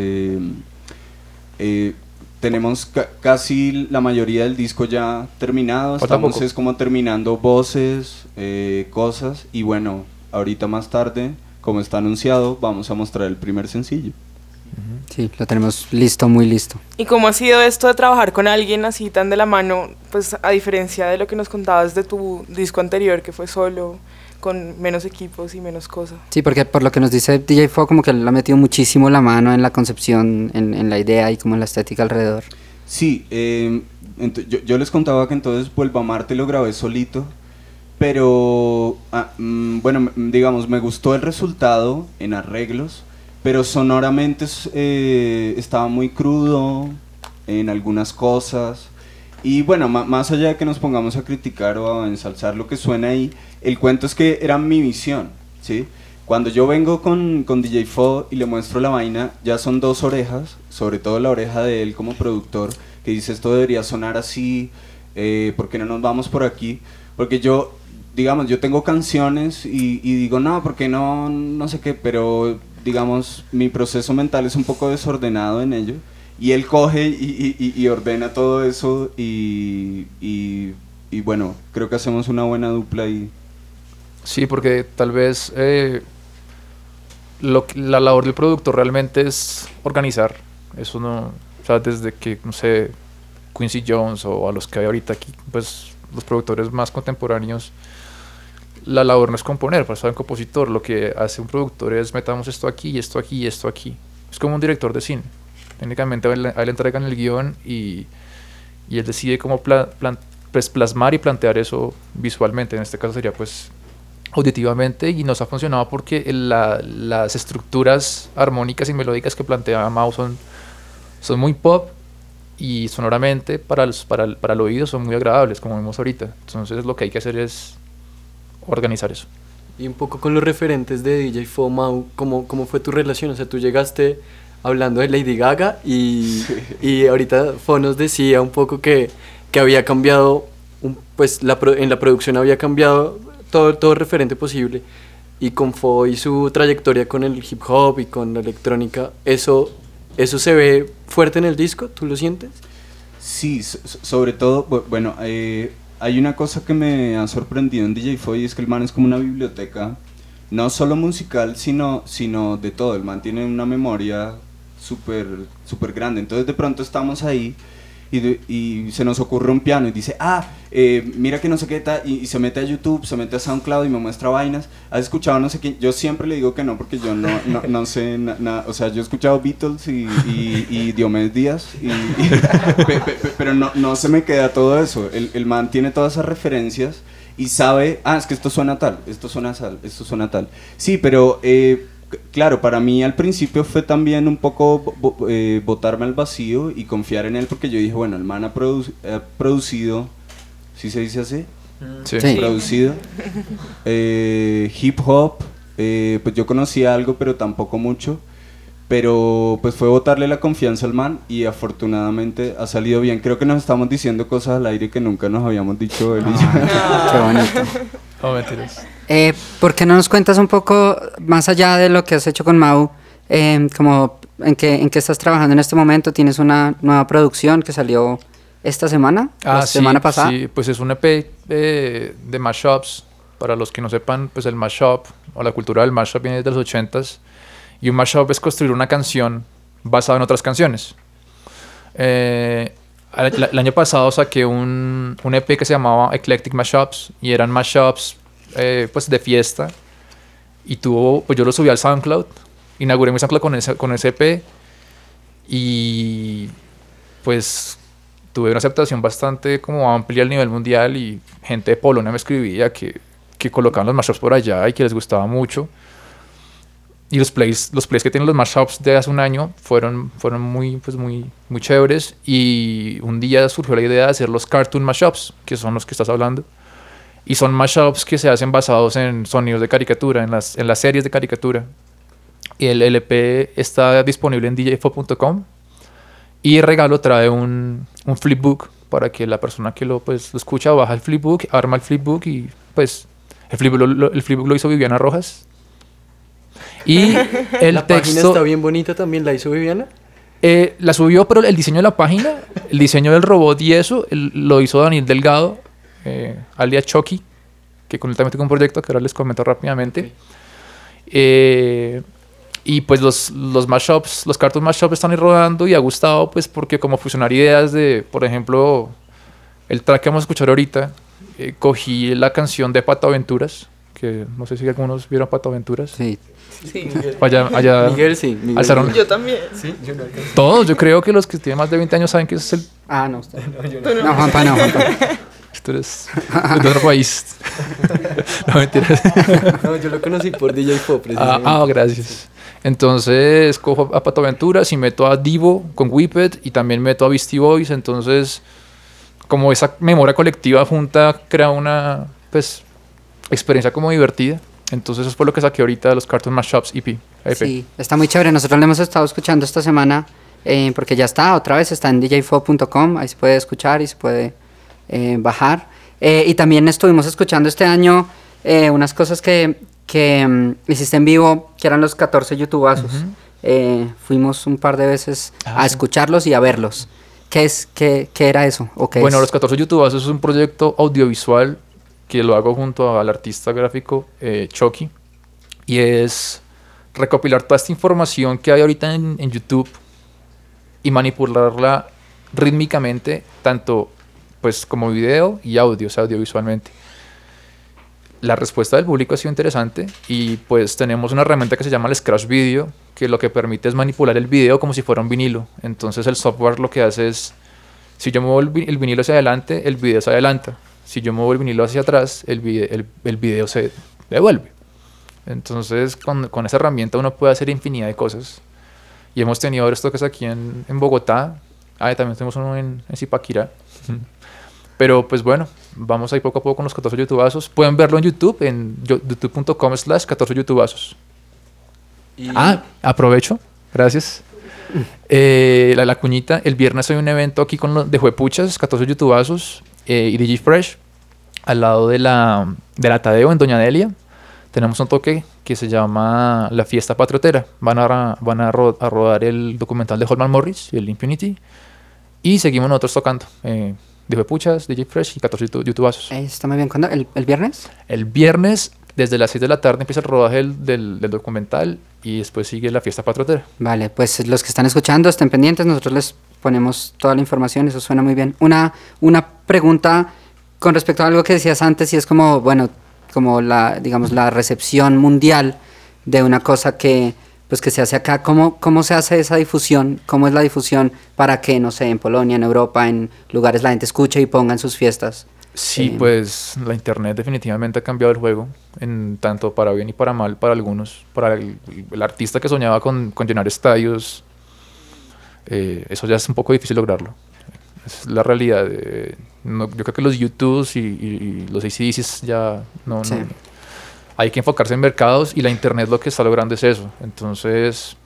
Tenemos casi la mayoría del disco ya terminado. Estamos es como terminando voces, cosas. Y bueno, ahorita más tarde, como está anunciado, vamos a mostrar el primer sencillo. Sí, lo tenemos listo, muy listo. ¿Y cómo ha sido esto de trabajar con alguien así tan de la mano? Pues a diferencia de lo que nos contabas de tu disco anterior, que fue solo, con menos equipos y menos cosas. Sí, porque por lo que nos dice DJ Fo, como que él ha metido muchísimo la mano en la concepción, en la idea y como en la estética alrededor. Sí, yo les contaba que entonces Vuelvo a Marte lo grabé solito, pero bueno, digamos, me gustó el resultado en arreglos, pero sonoramente estaba muy crudo en algunas cosas. Y bueno, más allá de que nos pongamos a criticar o a ensalzar lo que suena ahí, el cuento es que era mi visión, ¿sí? Cuando yo vengo con DJ Fo y le muestro la vaina, ya son dos orejas, sobre todo la oreja de él como productor, que dice esto debería sonar así, ¿por qué no nos vamos por aquí? Porque yo, digamos, yo tengo canciones y digo, no, porque no sé qué, pero digamos, mi proceso mental es un poco desordenado en ello. Y él coge y ordena todo eso y bueno, creo que hacemos una buena dupla ahí. Sí, porque tal vez la labor del productor realmente es organizar. Eso no, o sea, desde que, no sé, Quincy Jones o a los que hay ahorita aquí, pues los productores más contemporáneos, la labor no es componer, para ser un compositor. Lo que hace un productor es metamos esto aquí y esto aquí y esto aquí. Es como un director de cine. Técnicamente a él le entregan el guión y él decide cómo pues plasmar y plantear eso visualmente. En este caso sería pues auditivamente, y nos ha funcionado porque las estructuras armónicas y melódicas que plantea Mau son muy pop y sonoramente para el oído son muy agradables, como vimos ahorita. Entonces lo que hay que hacer es organizar eso. Y un poco con los referentes de DJ Fo, Mau, ¿cómo fue tu relación? O sea, tú llegaste hablando de Lady Gaga y ahorita Fo nos decía un poco que había cambiado, pues en la producción había cambiado todo referente posible, y con Fo y su trayectoria con el hip hop y con la electrónica, ¿eso se ve fuerte en el disco? ¿Tú lo sientes? Sí, sobre todo, bueno, hay una cosa que me ha sorprendido en DJ Fo, y es que el man es como una biblioteca no solo musical, sino de todo. El man tiene una memoria súper grande. Entonces de pronto estamos ahí y se nos ocurre un piano y dice, mira que no sé qué tal, y se mete a YouTube, se mete a SoundCloud y me muestra vainas. ¿Has escuchado no sé qué? Yo siempre le digo que no, porque yo no sé nada. O sea, yo he escuchado Beatles y Diomedes Díaz, pero no se me queda todo eso. El man tiene todas esas referencias y sabe, es que esto suena tal, esto suena tal. Sí, pero claro, para mí al principio fue también un poco botarme al vacío y confiar en él, porque yo dije, bueno, el man ha producido, ¿sí se dice así? Sí. Sí. Producido hip hop, pues yo conocía algo, pero tampoco mucho. Pero pues fue botarle la confianza al man y afortunadamente ha salido bien. Creo que nos estamos diciendo cosas al aire que nunca nos habíamos dicho él y yo. Qué bonito. No, mentiras. ¿Por qué no nos cuentas un poco más allá de lo que has hecho con Mau? Como en qué estás trabajando en este momento. ¿Tienes una nueva producción que salió esta semana? ¿La semana pasada? Sí, pues es un EP de mashups. Para los que no sepan, pues el mashup o la cultura del mashup viene desde los 80s. Y un mashup es construir una canción basada en otras canciones. El año pasado saqué un EP que se llamaba Eclectic Mashups y eran mashups pues de fiesta. Y pues yo lo subí al SoundCloud, inauguré mi SoundCloud con ese EP y pues tuve una aceptación bastante como amplia a nivel mundial y gente de Polonia me escribía que colocaban los mashups por allá y que les gustaba mucho. Y los plays que tienen los mashups de hace un año fueron muy chéveres. Y un día surgió la idea de hacer los cartoon mashups, que son los que estás hablando. Y son mashups que se hacen basados en sonidos de caricatura, en las series de caricatura. Y el LP está disponible en djfo.com. Y el regalo trae un flipbook para que la persona que lo escucha baja el flipbook, arma el flipbook y pues el flipbook lo hizo Viviana Rojas. Y la página está bien bonita también, ¿la hizo Viviana? La subió, pero el diseño de la página, el diseño del robot y eso, lo hizo Daniel Delgado, alias Chucky, que con él también tengo un proyecto que ahora les comento rápidamente. Okay. Y pues los mashups, los cartoon mashups están ahí rodando y ha gustado, pues porque como fusionar ideas de, por ejemplo, el track que vamos a escuchar ahorita, cogí la canción de Pato Aventuras, que no sé si algunos vieron Pato Aventuras. Sí. Sí. Allá Miguel sí. alzaron. Yo también. Sí, yo no alcancé. Todos, yo creo que los que tienen más de 20 años saben que ese es el... No, usted. No, Juanpa, no. Esto es de otro país. No, mentiras. No, yo lo conocí por DJ Pop, precisamente. Gracias. Entonces cojo a Pato Aventuras y meto a Divo con Whippet y también meto a Beastie Boys. Entonces, como esa memoria colectiva junta crea una pues experiencia como divertida. Entonces eso fue lo que saqué ahorita de los Cartoon Mashups EP. Sí, está muy chévere. Nosotros lo hemos estado escuchando esta semana porque ya está, otra vez está en djfo.com. Ahí se puede escuchar y se puede bajar. Y también estuvimos escuchando este año unas cosas que hiciste en vivo, que eran los 14 youtubazos. Fuimos un par de veces a escucharlos y a verlos. ¿Qué era eso? ¿O qué Bueno, es? los 14 youtubazos es un proyecto audiovisual que lo hago junto al artista gráfico Chucky, y es recopilar toda esta información que hay ahorita en YouTube y manipularla rítmicamente, tanto pues como video y audio, o sea, audiovisualmente. La respuesta del público ha sido interesante y pues tenemos una herramienta que se llama el Scratch Video, que lo que permite es manipular el video como si fuera un vinilo. Entonces el software lo que hace es, si yo muevo el vinilo hacia adelante, el video se adelanta. Si yo muevo el vinilo hacia atrás, el video se devuelve. Entonces, con esa herramienta uno puede hacer infinidad de cosas. Y hemos tenido varios toques aquí en Bogotá. También tenemos uno en Zipaquirá. Pero, pues bueno, vamos ahí poco a poco con los 14 youtubazos. Pueden verlo en YouTube, en youtube.com/14 youtubazos. Aprovecho. Gracias. La cuñita. El viernes hay un evento aquí con los de Juepuchas, 14 youtubazos. Y DJ Fresh, al lado de la Tadeo en Doña Delia, tenemos un toque que se llama La Fiesta Patriotera. Van a rodar el documental de Holman Morris, el Impunity, y seguimos nosotros tocando. DJ Puchas, DJ Fresh y 14 youtubazos. Está muy bien. ¿Cuándo? ¿El viernes? El viernes Desde las 6 de la tarde empieza el rodaje del documental y después sigue la fiesta patriotera. Vale, pues los que están escuchando estén pendientes, nosotros les ponemos toda la información, eso suena muy bien. Una pregunta con respecto a algo que decías antes y es como, bueno, como digamos, la recepción mundial de una cosa que se hace acá. ¿Cómo se hace esa difusión? ¿Cómo es la difusión para que, no sé, en Polonia, en Europa, en lugares la gente escuche y ponga en sus fiestas? Sí, pues la internet definitivamente ha cambiado el juego, tanto para bien y para mal para algunos. Para el artista que soñaba con llenar estadios, eso ya es un poco difícil lograrlo. Es la realidad. Yo creo que los YouTubes y los AC/DCs ya no. Hay que enfocarse en mercados y la internet lo que está logrando es eso. Entonces,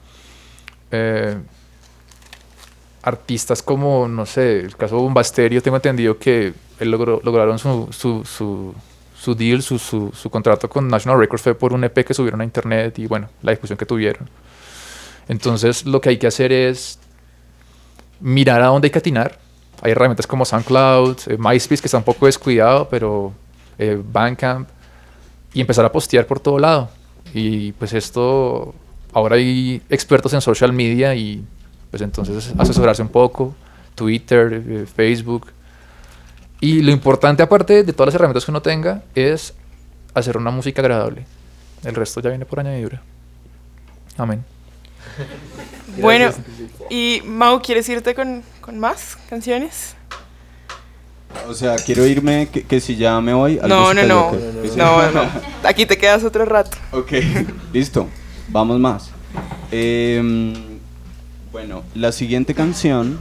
artistas como, no sé, el caso de Bombasterio, tengo entendido que lograron su deal, su contrato con National Records fue por un EP que subieron a internet y bueno, la discusión que tuvieron. Entonces, lo que hay que hacer es mirar a dónde hay que atinar. Hay herramientas como SoundCloud, MySpace, que está un poco descuidado, pero Bandcamp, y empezar a postear por todo lado. Y pues esto, ahora hay expertos en social media y pues entonces asesorarse un poco, Twitter, Facebook. Y lo importante, aparte de todas las herramientas que uno tenga, es hacer una música agradable. El resto ya viene por añadidura. Amén. Bueno, y Mau, ¿quieres irte con más canciones? O sea, quiero irme, que si ya me voy... No. Aquí te quedas otro rato. Ok, listo, vamos más. Bueno, la siguiente canción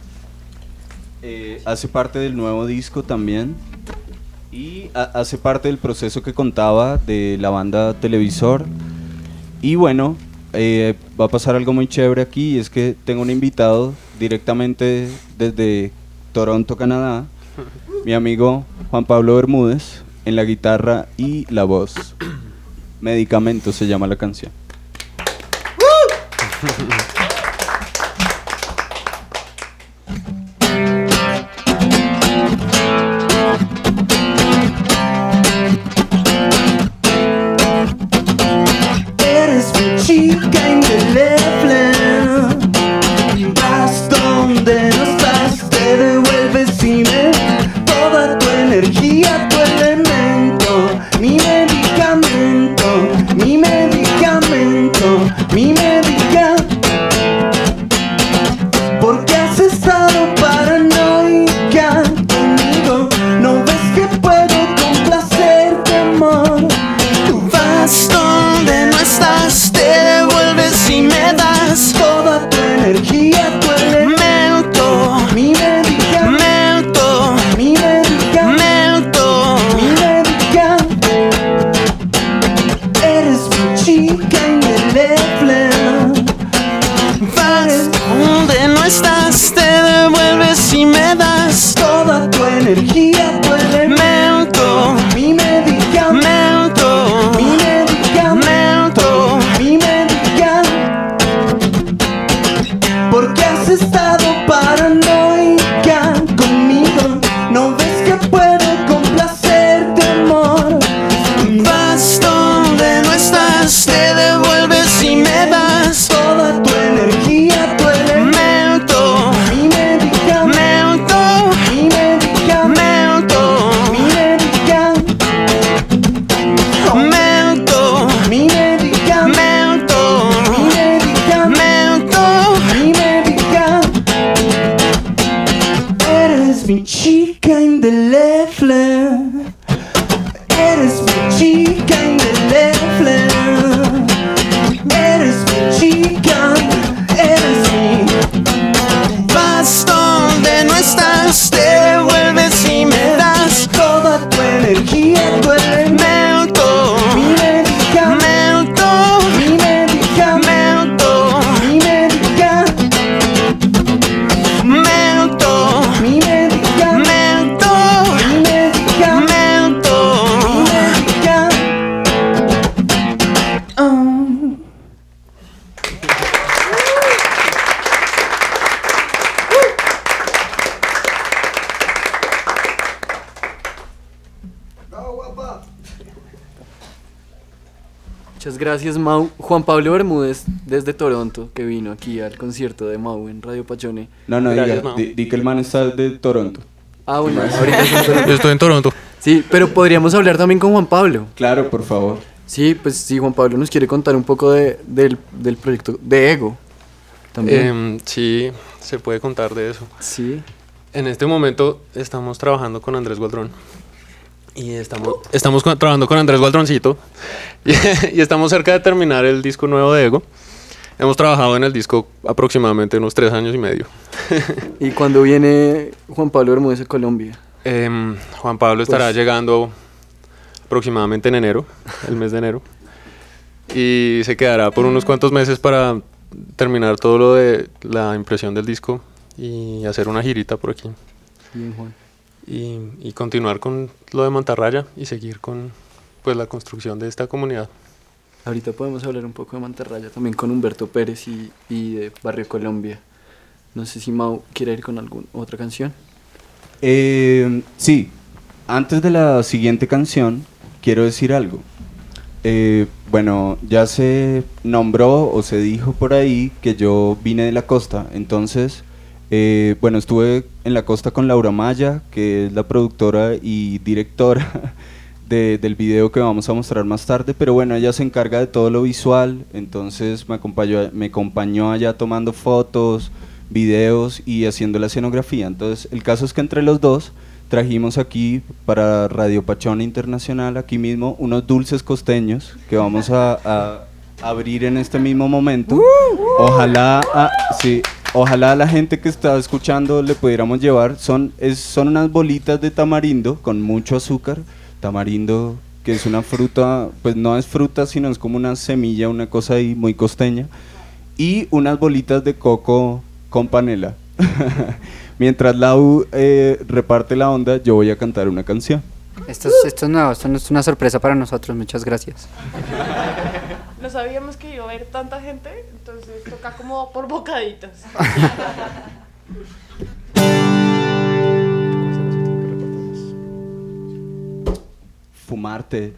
hace parte del nuevo disco también y hace parte del proceso que contaba de la banda Televisor. Y bueno, va a pasar algo muy chévere aquí, y es que tengo un invitado directamente desde Toronto, Canadá, mi amigo Juan Pablo Bermúdez, en la guitarra y la voz. Medicamento se llama la canción. Eres mi chica indeleble, vas donde no estás, te devuelves y me toda tu energía, tu elemento, mi medicamento, mi medicamento, mi medicamento. Porque has estado paranoica conmigo, no ves que puedo complacerte, amor. Tú vas donde no estás, te devuelves y me das toda tu energía, tu elemento, mi medicamento, mi medicamento, mi medicamento. Eres mi chica indeleble, vas donde no estás, te devuelves y me das toda tu energía, tu elemento, mi medicamento, mi medicamento, mi medicamento. Porque has estado paranoica conmigo, no ves que puedo complacerte, amor. Vas donde no estás, te devuelves y me das toda tu energía, tu elemento, mi medicamento, mi medicamento, mi medicamento, mi medicamento, mi medicamento, mi medicamento. Eres mi chica indeleble, eres mi chica indeleble, eres mi chica, eres mi. Vas donde no estás, te devuelves y me das toda tu energía, tu elemento, mi medicamento, mi medicamento, mi medicamento, mi medicamento, mi medicamento, mi medicamento. Muchas gracias, Mau. Juan Pablo Bermúdez, desde Toronto, que vino aquí al concierto de Mau en Radio Pachone. No, Gracias, diga, Mau. di que el man está de Toronto. Ah, bueno, ahorita es en Toronto. Yo estoy en Toronto. Sí, pero podríamos hablar también con Juan Pablo. Claro, por favor. Sí, pues sí, Juan Pablo nos quiere contar un poco del proyecto de Ego. También. Sí, se puede contar de eso. Sí. En este momento estamos trabajando con Andrés Gualdrón. Y estamos trabajando con Andrés Gualdroncito. Y estamos cerca de terminar el disco nuevo de Ego. Hemos trabajado en el disco aproximadamente unos 3 años y medio. ¿Y cuándo viene Juan Pablo Bermúdez a Colombia? Juan Pablo estará llegando aproximadamente en enero, el mes de enero. Y se quedará por unos cuantos meses para terminar todo lo de la impresión del disco y hacer una girita por aquí. Bien, Juan. Y continuar con lo de Mantarraya y seguir con pues la construcción de esta comunidad. Ahorita podemos hablar un poco de Mantarraya también con Humberto Pérez y de Barrio Colombia. No sé si Mau quiere ir con alguna otra canción. Sí, antes de la siguiente canción quiero decir algo. Bueno, ya se nombró o se dijo por ahí que yo vine de la costa, entonces, bueno, estuve en la costa con Laura Maya, que es la productora y directora del video que vamos a mostrar más tarde, pero bueno, ella se encarga de todo lo visual, entonces me acompañó allá tomando fotos, videos y haciendo la escenografía. Entonces, el caso es que entre los dos trajimos aquí para Radio Pachone Internacional, aquí mismo, unos dulces costeños que vamos a abrir en este mismo momento. Ojalá a la gente que está escuchando le pudiéramos llevar. Son unas bolitas de tamarindo con mucho azúcar. Tamarindo, que es una fruta, pues no es fruta, sino es como una semilla, una cosa ahí muy costeña. Y unas bolitas de coco con panela. Mientras Lau reparte la onda, yo voy a cantar una canción. Esto es nuevo, esto no es una sorpresa para nosotros, muchas gracias. No sabíamos que iba a haber tanta gente, entonces toca como por bocaditos. Fumarte.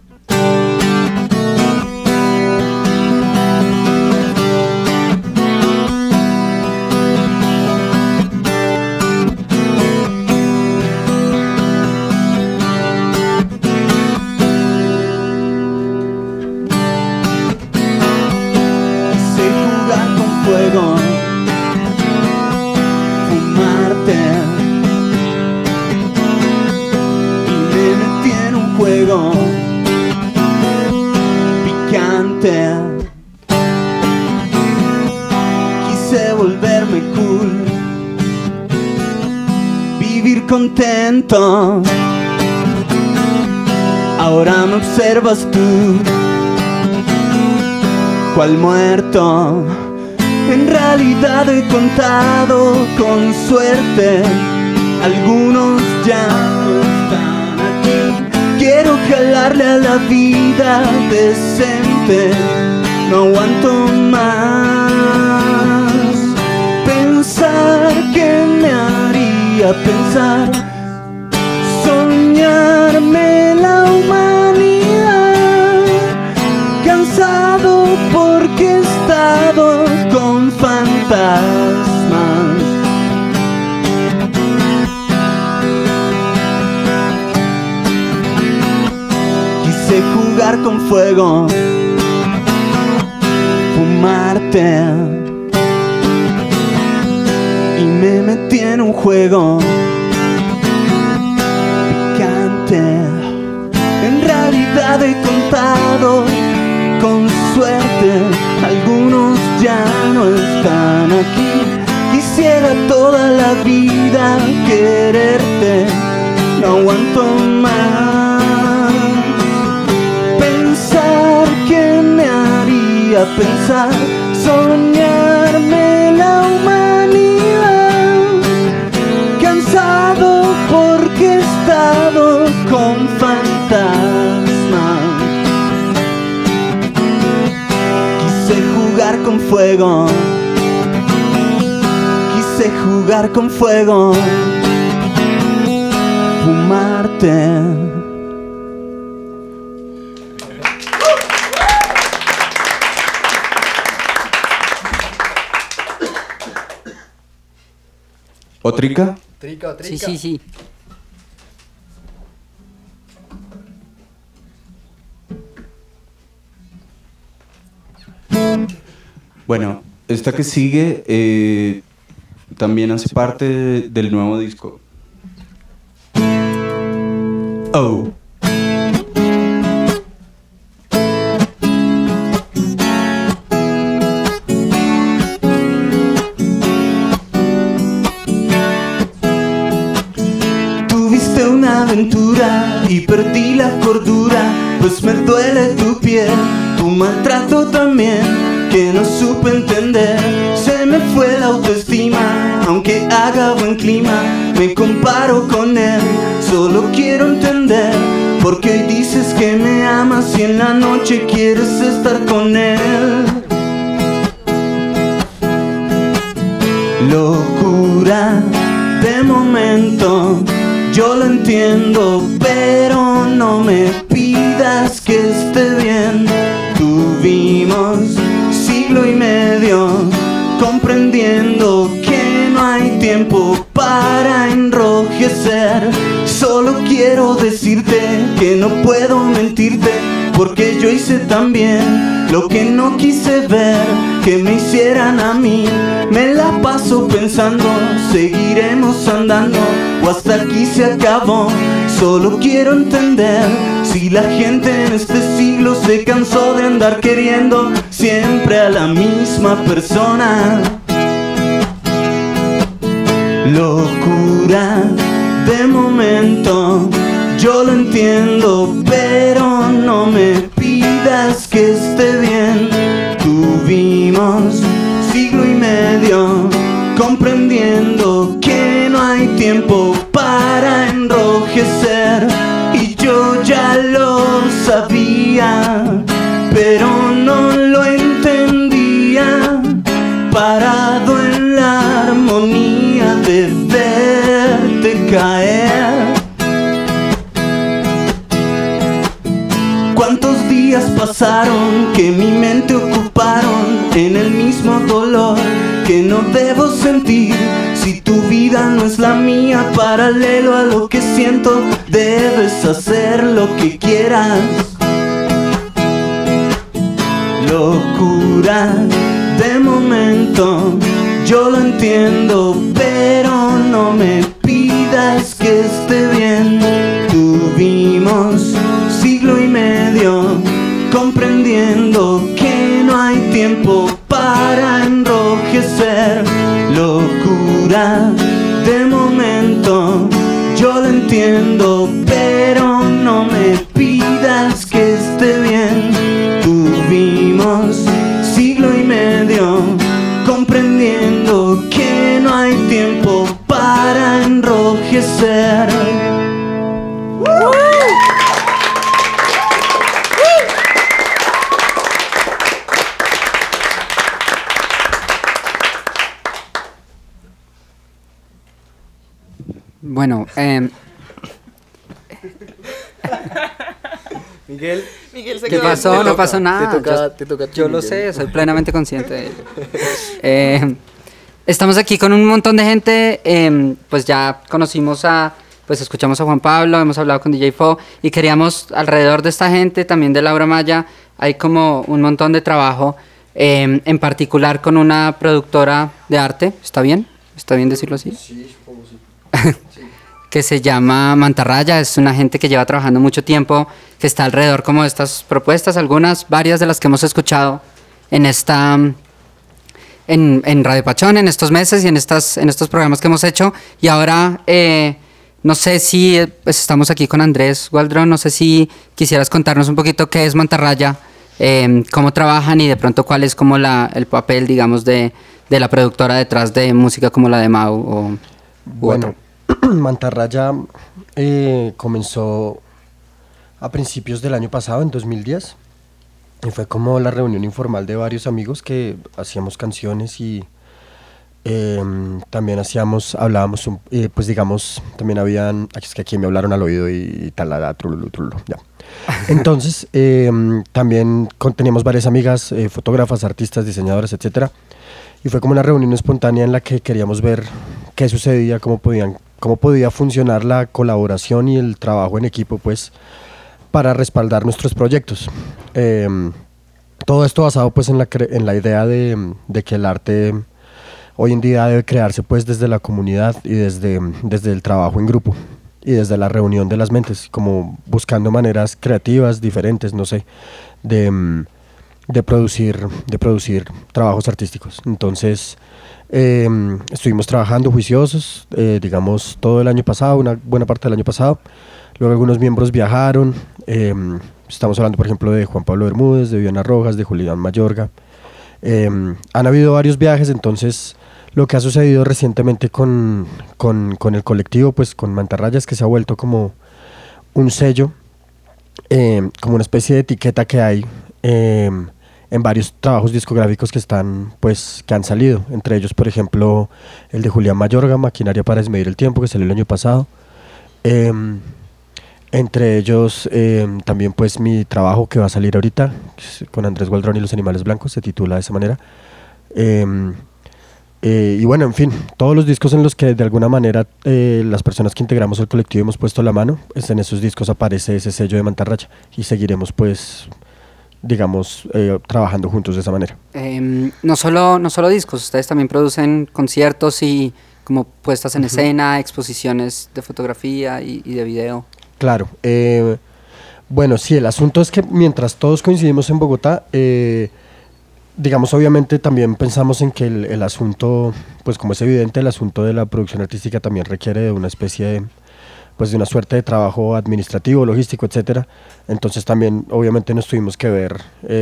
Fuego, fumarte, y me metí en un juego picante. Quise volverme cool, vivir contento. Ahora me observas tú, cual muerto. En realidad he contado con suerte, algunos ya no están aquí. Quiero jalarle a la vida decente, no aguanto más. Pensar que me haría pensar, soñarme la humanidad. Cansado porque he estado con fantasmas. Quise jugar con fuego, fumarte, y me metí en un juego picante. En realidad he contado con suerte, algunos ya no están aquí. Quisiera toda la vida quererte, no aguanto más. Pensar que me haría pensar, soñarme la humanidad. Cansado porque he estado con fantasmas. Quise jugar con fuego, quise jugar con fuego, fumarte. ¿Otrica? Trica. Sí. Bueno, esta que sigue también hace parte del nuevo disco. Oh. Tuviste una aventura y perdí la cordura, pues me duele tu piel, tu maltrato también, que no supe entender. Se me fue la autoestima, aunque haga buen clima, me comparo con él. Solo quiero entender por qué dices que me amas y en la noche quieres estar con él. Locura de momento, yo lo entiendo, pero no me pidas que esté bien. Tuvimos siglo y medio comprendiendo que no hay tiempo para enrojecer. Solo quiero decirte que no puedo mentirte, porque yo hice también lo que no quise ver que me hicieran a mí. Me la paso pensando, seguiremos andando o hasta aquí se acabó. Solo quiero entender si la gente en este siglo se cansó de andar queriendo siempre a la misma persona. Locura de momento, yo lo entiendo, pero no me pidas que esté bien. Tuvimos siglo y medio comprendiendo que no hay tiempo para enrojecer, y yo ya lo sabía, pero no lo entendía. Parado en la armonía de verte caer. ¿Cuántos días pasaron que mi mente ocuparon en el mismo dolor que no debo sentir? Si tu vida no es la mía, paralelo a lo que siento, debes hacer lo que quieras. Locura de momento, yo lo entiendo, pero no me pidas que esté bien. Tuvimos siglo y medio comprendiendo que no hay tiempo para enrojecer. Locura de momento, yo lo entiendo, pero no me pidas que esté bien. Tuvimos siglo y medio comprendiendo que no hay tiempo para enrojecer. Bueno, Miguel, Se ¿qué quedó pasó? en- No pasó nada. te toca a ti, Yo lo Miguel. sé, soy plenamente consciente de ello. Estamos aquí con un montón de gente. Pues ya conocimos pues escuchamos a Juan Pablo, hemos hablado con DJ Fo y queríamos alrededor de esta gente, también de Laura Maya, hay como un montón de trabajo, en particular con una productora de arte. ¿Está bien? ¿Está bien decirlo así? Sí, supongo sí. Que se llama Mantarraya. Es una gente que lleva trabajando mucho tiempo, que está alrededor como de estas propuestas, varias de las que hemos escuchado en Radio Pachón en estos meses y en estos programas que hemos hecho. Y ahora no sé si pues estamos aquí con Andrés Gualdrón, no sé si quisieras contarnos un poquito qué es Mantarraya, cómo trabajan y de pronto cuál es como el papel, digamos, de la productora detrás de música como la de Mau u Bueno, Mantarraya comenzó a principios del año pasado, en 2010, y fue como la reunión informal de varios amigos que hacíamos canciones y también hablábamos, pues digamos, también habían, es que aquí me hablaron al oído y talada, trululu, ya. Entonces, también teníamos varias amigas, fotógrafas, artistas, diseñadoras, etcétera. Y fue como una reunión espontánea en la que queríamos ver qué sucedía, cómo podía funcionar la colaboración y el trabajo en equipo, pues, para respaldar nuestros proyectos. Todo esto basado pues en la idea de que el arte hoy en día debe crearse pues desde la comunidad y desde el trabajo en grupo y desde la reunión de las mentes, como buscando maneras creativas, diferentes, no sé, de producir trabajos artísticos. Entonces estuvimos trabajando juiciosos, digamos, todo el año pasado, una buena parte del año pasado. Luego algunos miembros viajaron, estamos hablando por ejemplo de Juan Pablo Bermúdez, de Viviana Rojas, de Julián Mayorga. Han habido varios viajes, entonces lo que ha sucedido recientemente con el colectivo, pues con Mantarraya, que se ha vuelto como un sello, como una especie de etiqueta que hay en varios trabajos discográficos que han salido, entre ellos por ejemplo el de Julián Mayorga, Maquinaria para desmedir el tiempo, que salió el año pasado. Entre ellos también pues mi trabajo que va a salir ahorita con Andrés Gualdrón y los Animales Blancos, se titula de esa manera. Y bueno, en fin, todos los discos en los que de alguna manera las personas que integramos el colectivo hemos puesto la mano, pues en esos discos aparece ese sello de Mantarraya y seguiremos pues, digamos, trabajando juntos de esa manera. No solo discos, ustedes también producen conciertos y como puestas en escena, exposiciones de fotografía y de video. Claro, bueno, sí, el asunto es que mientras todos coincidimos en Bogotá, digamos, obviamente también pensamos en que el asunto, pues como es evidente, el asunto de la producción artística también requiere de una especie de, pues de una suerte de trabajo administrativo, logístico, etcétera. Entonces también, obviamente, nos tuvimos que ver,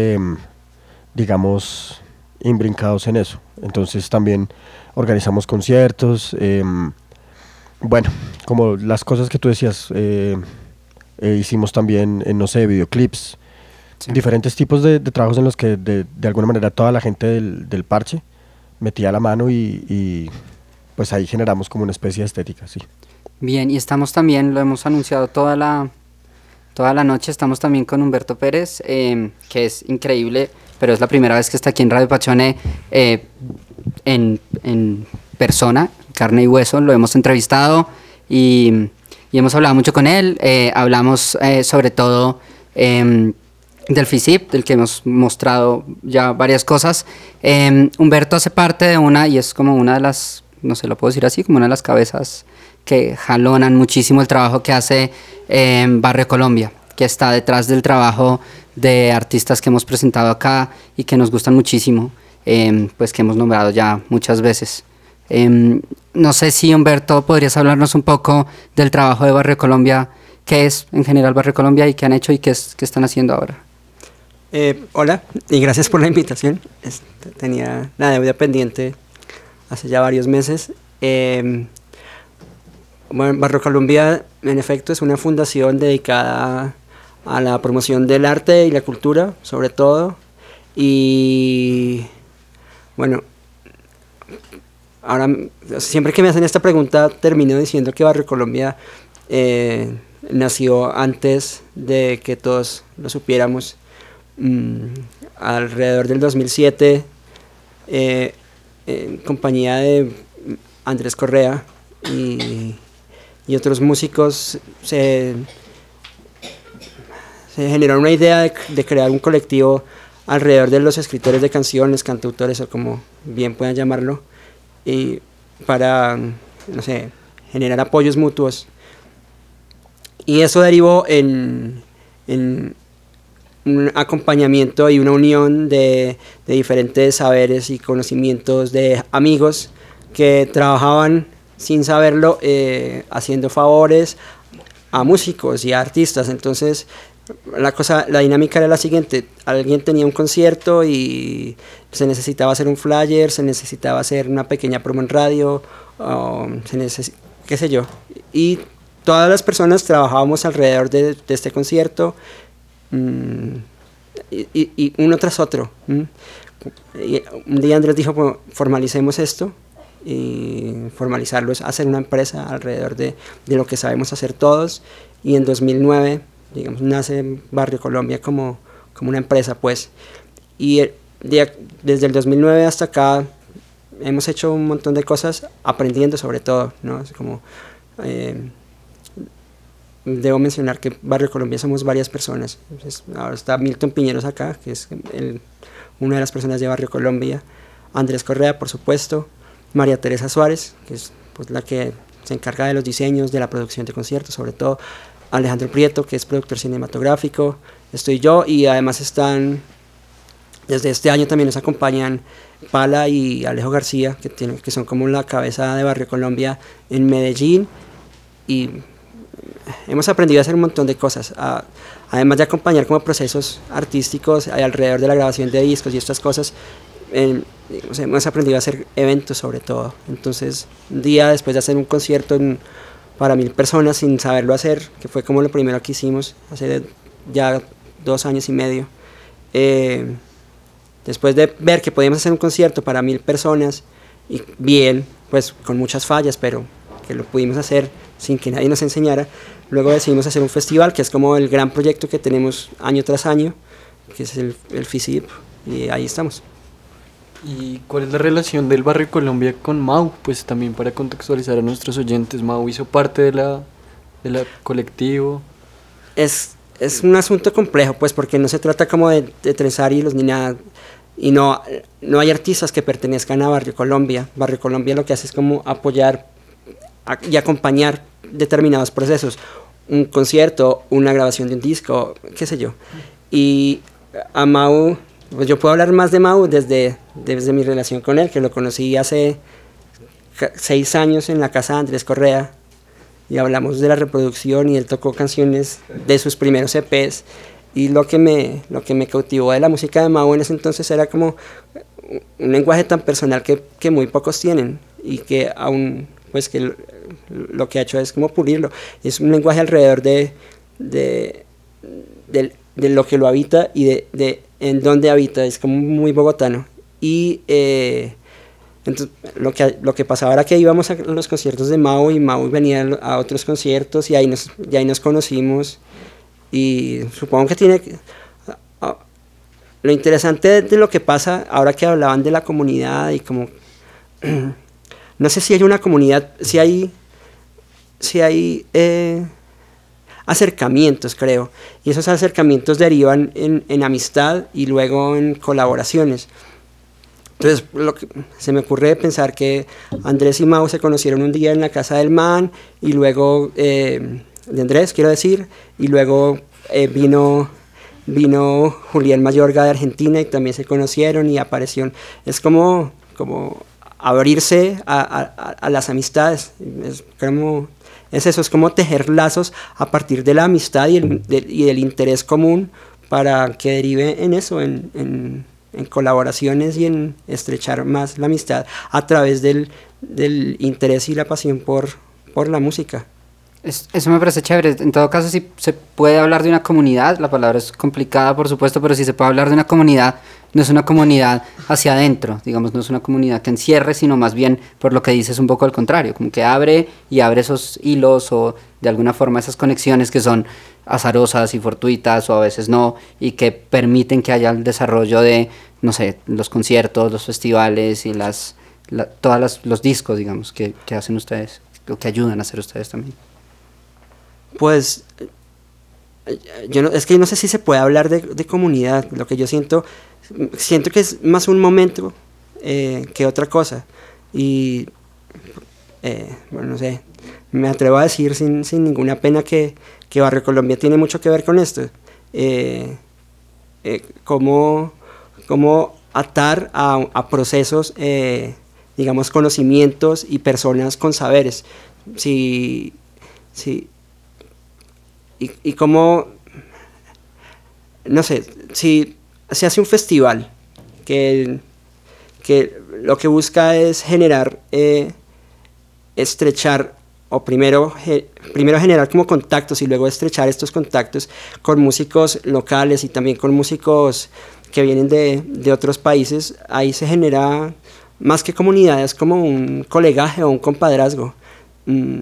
digamos, imbrincados en eso. Entonces también organizamos conciertos, bueno, como las cosas que tú decías, hicimos también, no sé, videoclips, sí, diferentes tipos de trabajos en los que de alguna manera toda la gente del parche metía la mano y pues ahí generamos como una especie de estética, sí. Bien, y estamos también, lo hemos anunciado toda la noche, estamos también con Humberto Pérez, que es increíble, pero es la primera vez que está aquí en Radio Pachone en persona, carne y hueso. Lo hemos entrevistado y hemos hablado mucho con él. Hablamos sobre todo del FICIP, del que hemos mostrado ya varias cosas. Humberto hace parte de y es como una de las, no sé, lo puedo decir así, como una de las cabezas que jalonan muchísimo el trabajo que hace Barrio Colombia, que está detrás del trabajo de artistas que hemos presentado acá y que nos gustan muchísimo, pues que hemos nombrado ya muchas veces. No sé si, Humberto, podrías hablarnos un poco del trabajo de Barrio Colombia, qué es en general Barrio Colombia y qué han hecho y qué están haciendo ahora. Hola, y gracias por la invitación. Tenía la deuda pendiente hace ya varios meses. Bueno, Barrio Colombia, en efecto, es una fundación dedicada a la promoción del arte y la cultura, sobre todo. Y bueno, ahora siempre que me hacen esta pregunta termino diciendo que Barrio Colombia nació antes de que todos lo supiéramos. Alrededor del 2007, en compañía de Andrés Correa y otros músicos, se generó una idea de crear un colectivo alrededor de los escritores de canciones, cantautores o como bien puedan llamarlo, y para, no sé, generar apoyos mutuos. Y eso derivó en un acompañamiento y una unión de diferentes saberes y conocimientos de amigos que trabajaban sin saberlo, haciendo favores a músicos y a artistas. Entonces la dinámica era la siguiente: alguien tenía un concierto y se necesitaba hacer un flyer, se necesitaba hacer una pequeña promo en radio, qué sé yo, y todas las personas trabajábamos alrededor de este concierto, y uno tras otro. Y un día Andrés dijo, bueno, formalicemos esto, y formalizarlo es hacer una empresa alrededor de lo que sabemos hacer todos. Y en 2009, digamos, nace Barrio Colombia como una empresa, pues. Y desde el 2009 hasta acá hemos hecho un montón de cosas aprendiendo sobre todo, ¿no? Es como, debo mencionar que Barrio Colombia somos varias personas. Ahora está Milton Piñeros acá, que es una de las personas de Barrio Colombia, Andrés Correa, por supuesto, María Teresa Suárez, que es pues, la que se encarga de los diseños, de la producción de conciertos, sobre todo, Alejandro Prieto, que es productor cinematográfico, estoy yo, y además están, desde este año también nos acompañan Pala y Alejo García, que son como la cabeza de Barrio Colombia en Medellín, y hemos aprendido a hacer un montón de cosas, además de acompañar como procesos artísticos alrededor de la grabación de discos y estas cosas. Hemos aprendido a hacer eventos sobre todo. Entonces, un día después de hacer un concierto para 1000 personas sin saberlo hacer, que fue como lo primero que hicimos hace ya 2 años y medio, después de ver que podíamos hacer un concierto para 1000 personas y bien, pues con muchas fallas, pero que lo pudimos hacer sin que nadie nos enseñara, luego decidimos hacer un festival, que es como el gran proyecto que tenemos año tras año, que es el FICIP, y ahí estamos. ¿Y cuál es la relación del Barrio Colombia con Mau? Pues también para contextualizar a nuestros oyentes, Mau hizo parte de la colectivo. Es un asunto complejo, pues, porque no se trata como de trenzar hilos ni nada, y no hay artistas que pertenezcan a Barrio Colombia. Barrio Colombia lo que hace es como apoyar y acompañar determinados procesos, un concierto, una grabación de un disco, qué sé yo. Y a Mau, pues yo puedo hablar más de Mau desde mi relación con él, que lo conocí hace 6 años en la casa de Andrés Correa, y hablamos de la reproducción, y él tocó canciones de sus primeros EPs, y lo que me cautivó de la música de Mau en ese entonces era como un lenguaje tan personal que muy pocos tienen, y que aún, pues que lo que ha hecho es como pulirlo. Es un lenguaje alrededor de lo que lo habita y de en dónde habita, es como muy bogotano. Y entonces lo que pasaba era que íbamos a los conciertos de Mau, y Mau venía a otros conciertos, y ahí nos conocimos, y supongo que tiene lo interesante de lo que pasa ahora que hablaban de la comunidad, y como no sé si hay una comunidad, si hay acercamientos, creo, y esos acercamientos derivan en amistad y luego en colaboraciones. Entonces, se me ocurre pensar que Andrés y Mau se conocieron un día en la casa del man, y luego, de Andrés, quiero decir, y luego vino Julián Mayorga de Argentina, y también se conocieron y apareció. Es como abrirse a las amistades, es eso, es como tejer lazos a partir de la amistad y del interés común, para que derive en eso, en colaboraciones y en estrechar más la amistad a través del interés y la pasión por la música. Eso me parece chévere. En todo caso, si se puede hablar de una comunidad, la palabra es complicada, por supuesto, pero si se puede hablar de una comunidad, no es una comunidad hacia adentro, digamos, no es una comunidad que encierre, sino más bien, por lo que dices, un poco al contrario, como que abre esos hilos, o de alguna forma esas conexiones que son azarosas y fortuitas, o a veces no, y que permiten que haya el desarrollo de, no sé, los conciertos, los festivales y los discos, digamos, que hacen ustedes, o que ayudan a hacer ustedes también. Pues es que no sé si se puede hablar de comunidad. Lo que yo siento que es más un momento que otra cosa, y bueno, no sé, me atrevo a decir sin ninguna pena que Barrio Colombia tiene mucho que ver con esto, cómo atar a procesos, digamos, conocimientos y personas con saberes. Sí. Y como, no sé, si se hace un festival que lo que busca es generar, estrechar, o primero generar como contactos y luego estrechar estos contactos con músicos locales y también con músicos que vienen de otros países, ahí se genera más que comunidades, como un colegaje o un compadrazgo.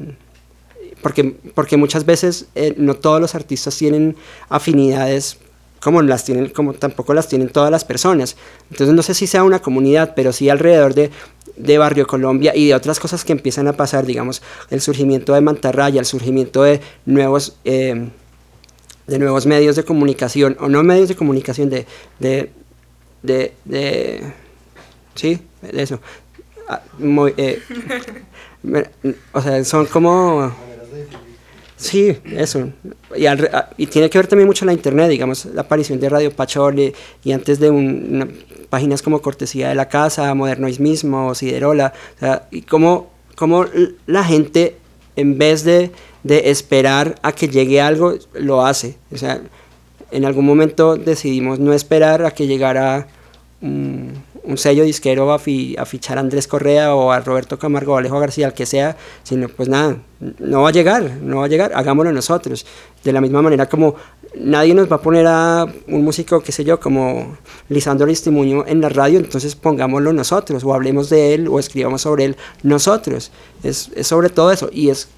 Porque muchas veces no todos los artistas tienen afinidades como tampoco las tienen todas las personas. Entonces no sé si sea una comunidad, pero sí alrededor de Barrio Colombia y de otras cosas que empiezan a pasar, digamos, el surgimiento de Mantarraya, el surgimiento de nuevos medios de comunicación, o no medios de comunicación, sí, de eso. O sea, son como... Sí, eso. Y tiene que ver también mucho la internet, digamos, la aparición de Radio Pachole y antes de páginas como Cortesía de la Casa, Modernois mismo, Siderola, o sea, y cómo la gente, en vez de esperar a que llegue algo, lo hace. O sea, en algún momento decidimos no esperar a que llegara un sello disquero a fichar a Andrés Correa o a Roberto Camargo o Alejo García, al que sea, sino pues nada, no va a llegar, hagámoslo nosotros. De la misma manera como nadie nos va a poner a un músico, qué sé yo, como Lisandro Aristimuño en la radio, entonces pongámoslo nosotros, o hablemos de él, o escribamos sobre él nosotros. Es sobre todo eso, y es...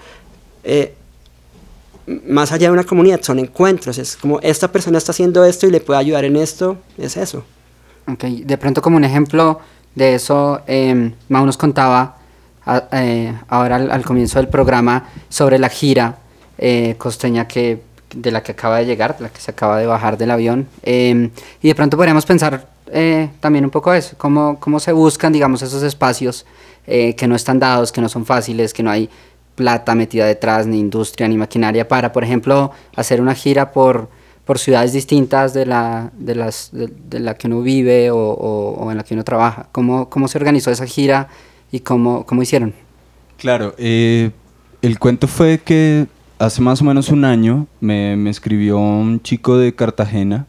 más allá de una comunidad, son encuentros, es como esta persona está haciendo esto y le puede ayudar en esto, es eso. Okay. De pronto, como un ejemplo de eso, Mau nos contaba ahora al comienzo del programa sobre la gira costeña de la que acaba de llegar, de la que se acaba de bajar del avión, y de pronto podríamos pensar también un poco eso, cómo se buscan, digamos, esos espacios que no están dados, que no son fáciles, que no hay plata metida detrás, ni industria, ni maquinaria para, por ejemplo, hacer una gira por ciudades distintas de la que uno vive o en la que uno trabaja. ¿Cómo se organizó esa gira y cómo hicieron? Claro, el cuento fue que hace más o menos un año me escribió un chico de Cartagena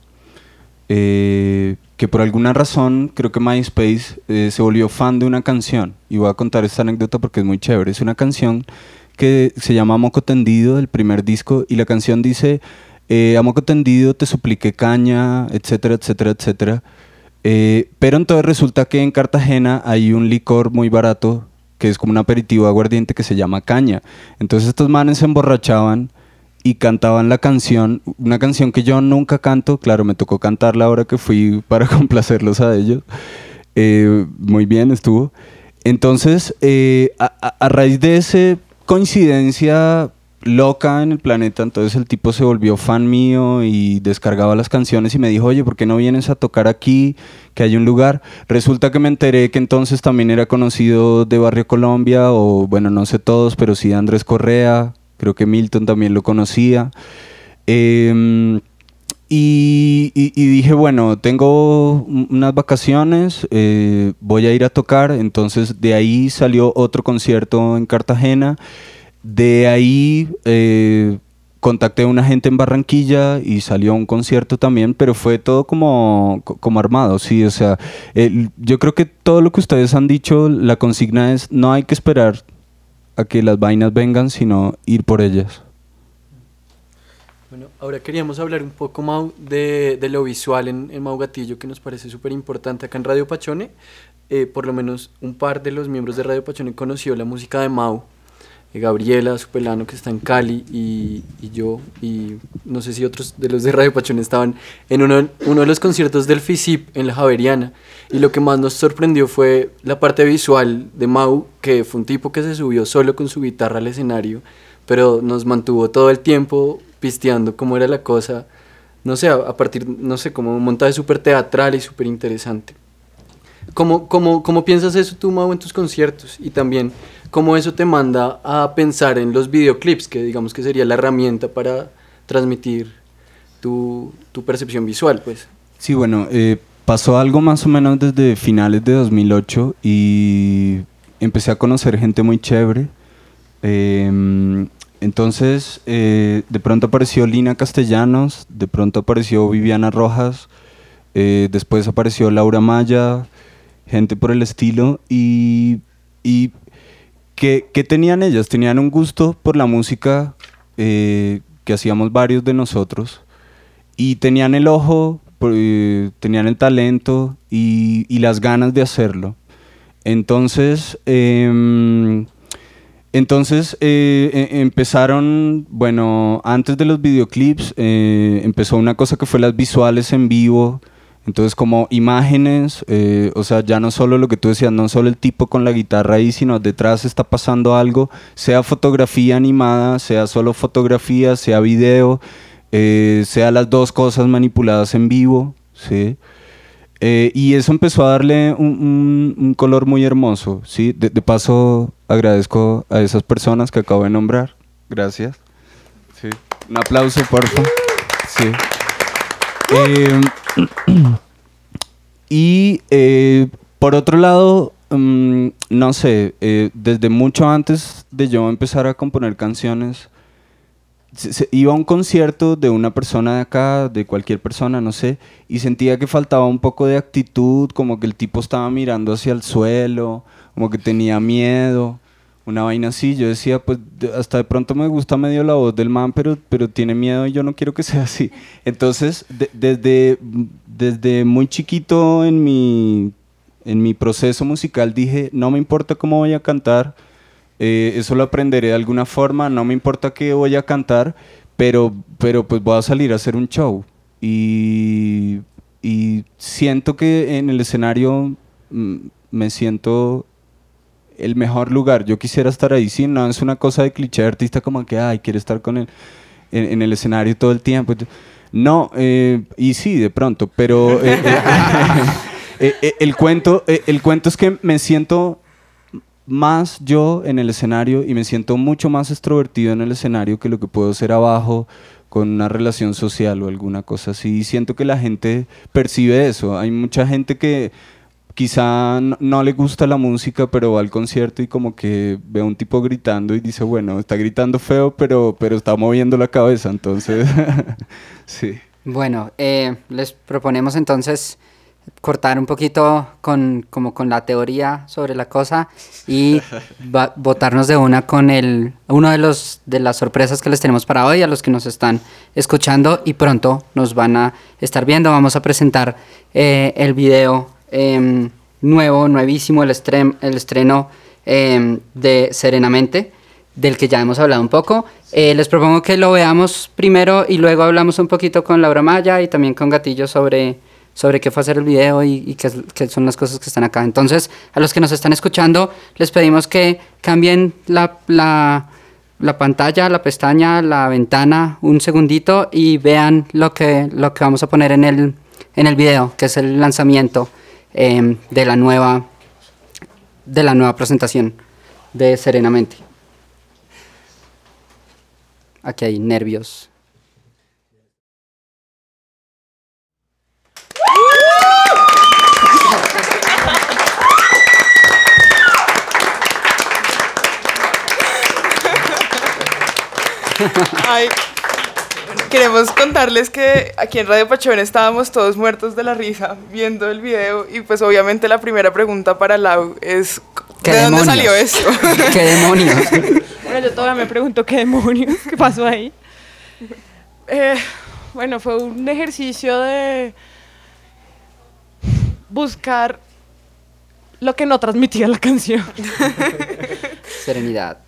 que por alguna razón, creo que MySpace, se volvió fan de una canción. Y voy a contar esta anécdota porque es muy chévere. Es una canción que se llama Moco Tendido, del primer disco, y la canción dice... a moco tendido te supliqué caña, etcétera, etcétera, etcétera. Pero entonces resulta que en Cartagena hay un licor muy barato que es como un aperitivo aguardiente que se llama caña. Entonces estos manes se emborrachaban y cantaban la canción, una canción que yo nunca canto. Claro, me tocó cantarla ahora que fui para complacerlos a ellos. Muy bien, estuvo. Entonces, a raíz de esa coincidencia loca en el planeta, entonces el tipo se volvió fan mío y descargaba las canciones y me dijo, oye, ¿por qué no vienes a tocar aquí? Que hay un lugar. Resulta que me enteré que entonces también era conocido de Barrio Colombia, o bueno, no sé todos, pero sí de Andrés Correa, creo que Milton también lo conocía. Y dije, bueno, tengo unas vacaciones, voy a ir a tocar. Entonces de ahí salió otro concierto en Cartagena. De ahí contacté a una gente en Barranquilla y salió un concierto también, pero fue todo como armado, sí, o sea, yo creo que todo lo que ustedes han dicho, la consigna es, no hay que esperar a que las vainas vengan, sino ir por ellas. Bueno, ahora queríamos hablar un poco, Mau, de lo visual en Mau Gatillo, que nos parece súper importante acá en Radio Pachone. Por lo menos un par de los miembros de Radio Pachone conoció la música de Mau. Gabriela, su pelano que está en Cali, y yo, y no sé si otros de los de Radio Pachón estaban en uno de los conciertos del FISIP en la Javeriana, y lo que más nos sorprendió fue la parte visual de Mau, que fue un tipo que se subió solo con su guitarra al escenario, pero nos mantuvo todo el tiempo pisteando cómo era la cosa, no sé, a partir, no sé, como un montaje súper teatral y súper interesante. ¿Cómo piensas eso tú, Mau, en tus conciertos? Y también, ¿cómo eso te manda a pensar en los videoclips, que digamos que sería la herramienta para transmitir tu percepción visual, pues? Sí, bueno, pasó algo más o menos desde finales de 2008 y empecé a conocer gente muy chévere. Entonces, de pronto apareció Lina Castellanos, de pronto apareció Viviana Rojas, después apareció Laura Maya, gente por el estilo, y ¿qué tenían ellas? Tenían un gusto por la música que hacíamos varios de nosotros, y tenían el ojo, tenían el talento y las ganas de hacerlo. Entonces, Entonces empezaron, bueno, antes de los videoclips empezó una cosa que fue las visuales en vivo. Entonces como imágenes, o sea, ya no solo lo que tú decías, no solo el tipo con la guitarra ahí, sino detrás está pasando algo, sea fotografía animada, sea solo fotografía, sea video, sea las dos cosas manipuladas en vivo, ¿sí? Y eso empezó a darle un color muy hermoso, ¿sí? De paso agradezco a esas personas que acabo de nombrar, gracias. Sí. Un aplauso, por favor. Sí. Y por otro lado, no sé, desde mucho antes de yo empezar a componer canciones, iba a un concierto de una persona de acá, de cualquier persona, no sé, y sentía que faltaba un poco de actitud, como que el tipo estaba mirando hacia el suelo, como que tenía miedo, una vaina así. Yo decía, pues hasta de pronto me gusta medio la voz del man, pero tiene miedo y yo no quiero que sea así. Entonces, desde muy chiquito en mi proceso musical dije, no me importa cómo voy a cantar, eso lo aprenderé de alguna forma, no me importa qué voy a cantar, pero pues voy a salir a hacer un show. Y siento que en el escenario me siento el mejor lugar. Yo quisiera estar ahí, sí, no es una cosa de cliché de artista como que, ay, quiere estar con él en el escenario todo el tiempo. No, y sí, de pronto, pero el cuento es que me siento más yo en el escenario y me siento mucho más extrovertido en el escenario que lo que puedo ser abajo con una relación social o alguna cosa así. Y siento que la gente percibe eso. Hay mucha gente que quizá no le gusta la música, pero va al concierto y como que ve a un tipo gritando y dice, bueno, está gritando feo, pero está moviendo la cabeza, entonces, sí. Bueno, les proponemos entonces cortar un poquito con la teoría sobre la cosa y botarnos de una con uno de las sorpresas que les tenemos para hoy a los que nos están escuchando y pronto nos van a estar viendo. Vamos a presentar el video nuevísimo, el estreno de Serenamente, del que ya hemos hablado un poco. Les propongo que lo veamos primero y luego hablamos un poquito con Laura Maya y también con Gatillo sobre qué fue hacer el video y qué son las cosas que están acá. Entonces, a los que nos están escuchando, les pedimos que cambien la pantalla, la pestaña, la ventana un segundito y vean lo que vamos a poner en el video, que es el lanzamiento de la nueva presentación de Serenamente. Aquí hay nervios. Ay, queremos contarles que aquí en Radio Pachón estábamos todos muertos de la risa viendo el video y pues obviamente la primera pregunta para Lau es ¿de dónde salió eso? ¿Qué demonios? Bueno, yo todavía me pregunto qué demonios, qué pasó ahí. Bueno, fue un ejercicio de buscar lo que no transmitía la canción. Serenidad.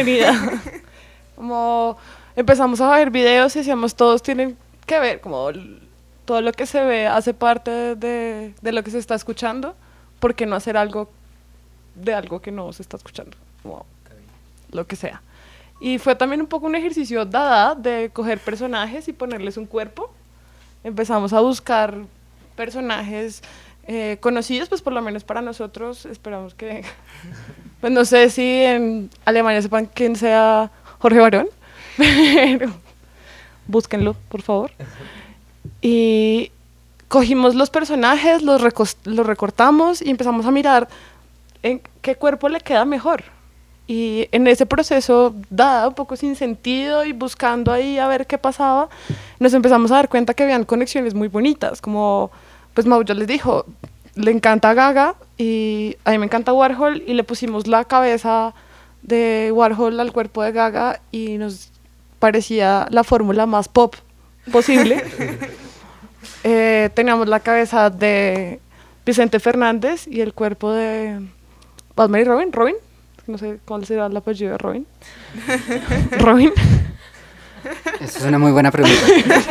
Como empezamos a ver videos y decíamos, todos tienen que ver, como todo lo que se ve hace parte de lo que se está escuchando, ¿por qué no hacer algo de algo que no se está escuchando? Como lo que sea. Y fue también un poco un ejercicio de coger personajes y ponerles un cuerpo. Empezamos a buscar personajes conocidos, pues por lo menos para nosotros, esperamos que, pues no sé si en Alemania sepan quién sea Jorge Barón, pero búsquenlo, por favor. Y cogimos los personajes, los recortamos y empezamos a mirar en qué cuerpo le queda mejor. Y en ese proceso, un poco sin sentido y buscando ahí a ver qué pasaba, nos empezamos a dar cuenta que habían conexiones muy bonitas, como pues Mau ya les dijo, le encanta Gaga y a mí me encanta Warhol y le pusimos la cabeza de Warhol al cuerpo de Gaga y nos parecía la fórmula más pop posible. Teníamos la cabeza de Vicente Fernández y el cuerpo de Batman y Robin, no sé cuál será el apellido de Robin. Robin. Esa es una muy buena pregunta.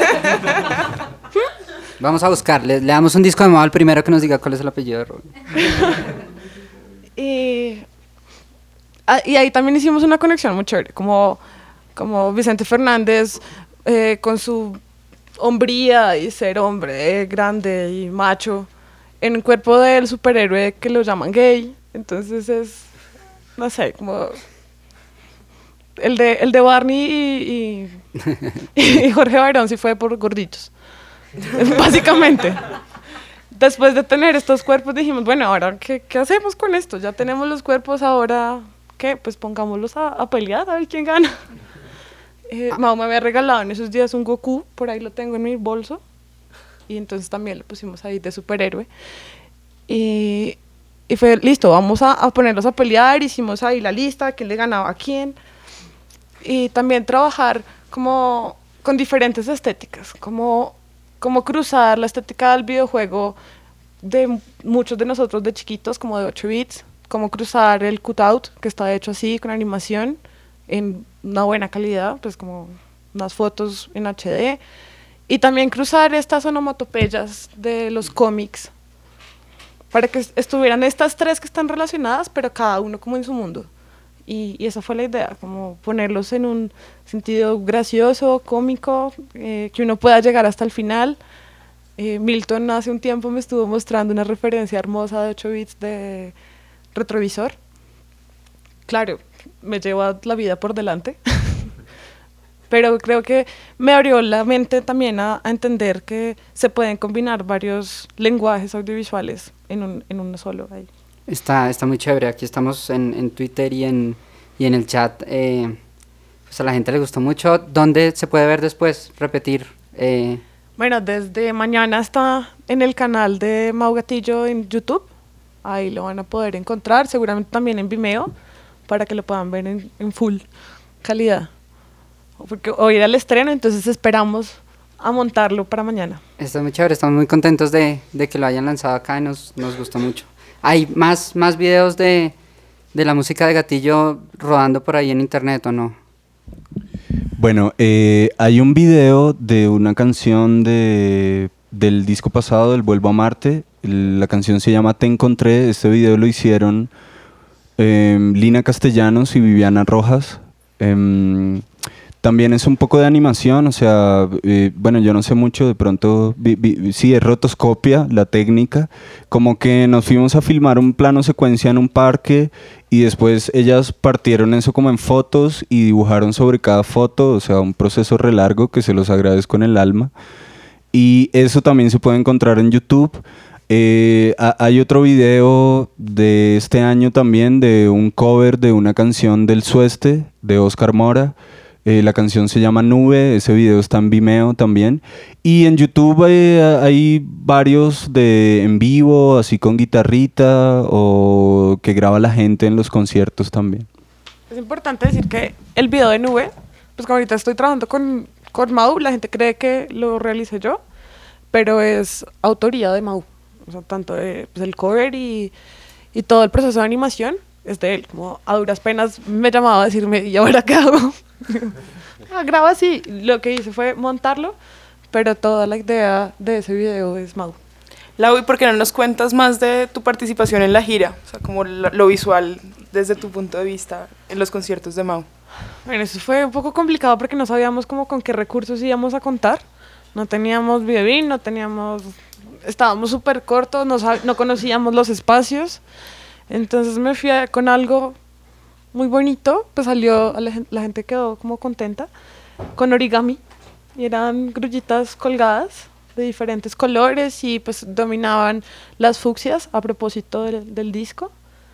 Vamos a buscar, le damos un disco de Mao al primero que nos diga cuál es el apellido de Robin. Y ahí también hicimos una conexión muy chévere, como Vicente Fernández con su hombría y ser hombre grande y macho en el cuerpo del superhéroe que lo llaman gay. Entonces es, no sé, como el de Barney y Jorge Barón sí fue por gorditos, básicamente. Después de tener estos cuerpos dijimos, bueno, ahora ¿qué hacemos con esto? Ya tenemos los cuerpos, ahora ¿qué? Pues pongámoslos a pelear, a ver quién gana. Mao me había regalado en esos días un Goku, por ahí lo tengo en mi bolso, y entonces también lo pusimos ahí de superhéroe. Y fue, listo, vamos a ponerlos a pelear, hicimos ahí la lista, quién le ganaba a quién, y también trabajar como con diferentes estéticas, como cruzar la estética del videojuego de muchos de nosotros de chiquitos, como de 8 bits, como cruzar el cutout, que está hecho así, con animación, en una buena calidad, pues como unas fotos en HD, y también cruzar estas onomatopeyas de los cómics, para que estuvieran estas tres que están relacionadas, pero cada uno como en su mundo. Y esa fue la idea, como ponerlos en un sentido gracioso, cómico, que uno pueda llegar hasta el final. Milton hace un tiempo me estuvo mostrando una referencia hermosa de 8 bits de retrovisor. Claro, me lleva la vida por delante, pero creo que me abrió la mente también a entender que se pueden combinar varios lenguajes audiovisuales en uno solo ahí. Está muy chévere. Aquí estamos en Twitter y en el chat. Pues a la gente le gustó mucho. ¿Dónde se puede ver después? Repetir. Bueno, desde mañana está en el canal de Mau Gatillo en YouTube. Ahí lo van a poder encontrar. Seguramente también en Vimeo, para que lo puedan ver en full calidad. Porque hoy era el estreno, entonces esperamos a montarlo para mañana. Está muy chévere. Estamos muy contentos de que lo hayan lanzado acá y nos gustó mucho. ¿Hay más videos de la música de Gatillo rodando por ahí en internet o no? Bueno, hay un video de una canción del disco pasado, del Vuelvo a Marte. La canción se llama Te Encontré. Este video lo hicieron Lina Castellanos y Viviana Rojas. También es un poco de animación, o sea, bueno, yo no sé mucho, de pronto, sí, es rotoscopia, la técnica, como que nos fuimos a filmar un plano secuencia en un parque y después ellas partieron eso como en fotos y dibujaron sobre cada foto, o sea, un proceso re largo que se los agradezco en el alma. Y eso también se puede encontrar en YouTube. Hay otro video de este año también de un cover de una canción del Sueste, de Oscar Mora. La canción se llama Nube, ese video está en Vimeo también. Y en YouTube hay varios en vivo, así con guitarrita, o que graba la gente en los conciertos también. Es importante decir que el video de Nube, pues como ahorita estoy trabajando con Mau, la gente cree que lo realicé yo, pero es autoría de Mau. O sea, tanto pues el cover y todo el proceso de animación es de él. Como a duras penas me llamaba a decirme, ¿y ahora qué hago? Graba así. Lo que hice fue montarlo, pero toda la idea de ese video es Mau. Lau, ¿y por qué no nos cuentas más de tu participación en la gira? O sea, como lo visual desde tu punto de vista en los conciertos de Mau. Bueno, eso fue un poco complicado porque no sabíamos como con qué recursos íbamos a contar. No teníamos videobeam, estábamos súper cortos, no conocíamos los espacios. Entonces me fui con algo muy bonito, pues salió, la gente quedó como contenta, con origami, y eran grullitas colgadas de diferentes colores y pues dominaban las fucsias a propósito del disco.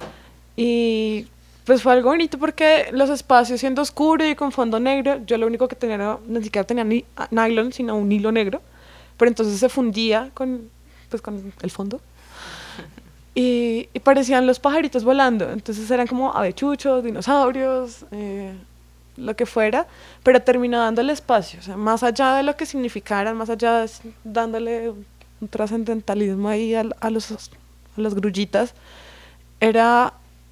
Y pues fue algo bonito porque los espacios siendo oscuros y con fondo negro, yo lo único que tenía ni siquiera tenía nylon, sino un hilo negro, pero entonces se fundía con el fondo. Y parecían los pajaritos volando, entonces eran como avechuchos, dinosaurios, lo que fuera, pero terminó dándole espacio, o sea, más allá de lo que significaran, más allá de dándole un trascendentalismo ahí a las grullitas, era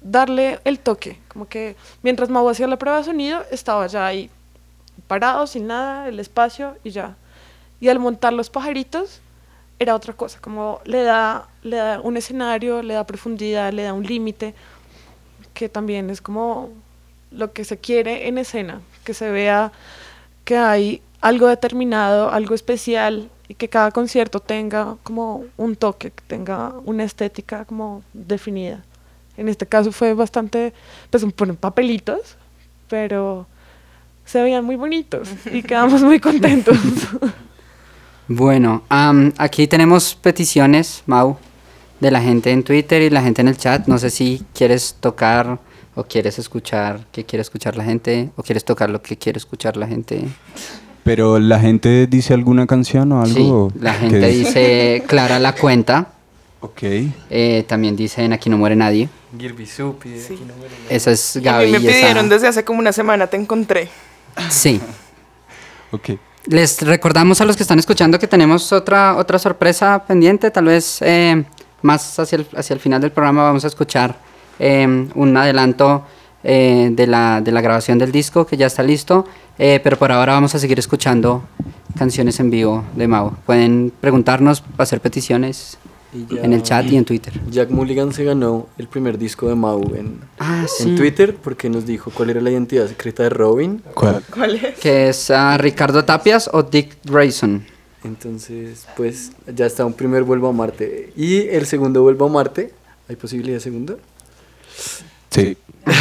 darle el toque, como que mientras Mau hacía la prueba de sonido, estaba ya ahí parado, sin nada, el espacio y ya. Y al montar los pajaritos, era otra cosa, como le da un escenario, le da profundidad, le da un límite, que también es como lo que se quiere en escena, que se vea que hay algo determinado, algo especial, y que cada concierto tenga como un toque, que tenga una estética como definida. En este caso fue bastante, pues ponen papelitos, pero se veían muy bonitos y quedamos muy contentos. Bueno, aquí tenemos peticiones, Mau, de la gente en Twitter y la gente en el chat. No sé si quieres tocar o quieres escuchar qué quiere escuchar la gente, o quieres tocar lo que quiere escuchar la gente. ¿Pero la gente dice alguna canción o algo? Sí, la gente dice Clara la cuenta. Ok. También dicen Aquí no muere nadie. Gilby Supi, Sí. Aquí no muere nadie. Esa es Y a Gaby. mí me y esa- pidieron desde hace como una semana, te encontré. Sí. Ok. Les recordamos a los que están escuchando que tenemos otra sorpresa pendiente. Tal vez más hacia el final del programa vamos a escuchar un adelanto de la grabación del disco que ya está listo. Pero por ahora vamos a seguir escuchando canciones en vivo de Mau. Pueden preguntarnos, hacer peticiones Y ya en el chat y en Twitter. Jack Mulligan se ganó el primer disco de Mau en Sí. Twitter porque nos dijo cuál era la identidad secreta de Robin. ¿Cuál es? Que es Ricardo Tapias o Dick Grayson. Entonces, pues ya está un primer Vuelvo a Marte. Y el segundo Vuelvo a Marte. ¿Hay posibilidad de segundo? Sí.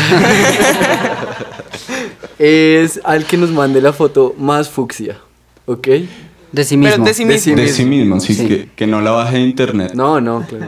Es al que nos mande la foto más fucsia. ¿Ok? De sí Pero mismo. de sí mismo. De sí mismo, sí, Sí. que no la baje de internet. No, claro.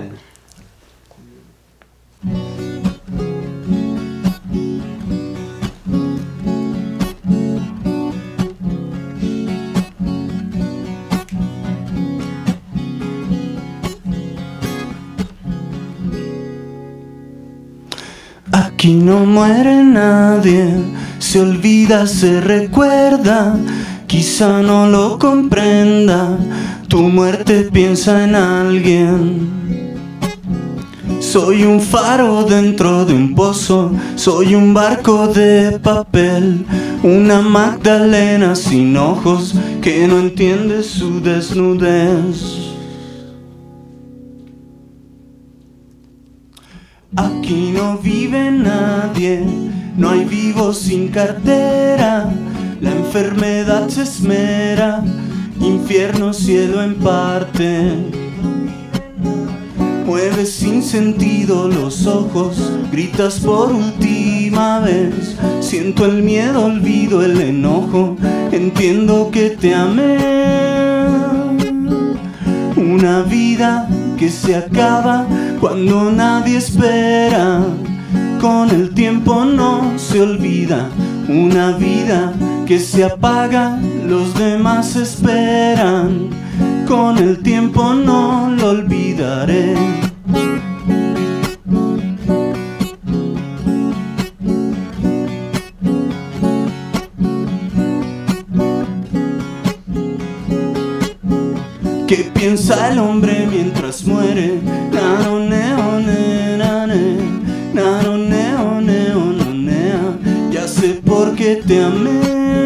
Aquí no muere nadie, se olvida, se recuerda, quizá no lo comprenda, tu muerte piensa en alguien. Soy un faro dentro de un pozo, soy un barco de papel, una Magdalena sin ojos que no entiende su desnudez. Aquí no vive nadie, no hay vivos sin cartera, la enfermedad se esmera, infierno, cielo en parte. Mueves sin sentido los ojos, gritas por última vez, siento el miedo, olvido el enojo, entiendo que te amé. Una vida que se acaba cuando nadie espera, con el tiempo no se olvida. Una vida que se apaga, los demás esperan, con el tiempo no lo olvidaré. ¿Qué piensa el hombre mientras muere? Ya sé por qué te amé.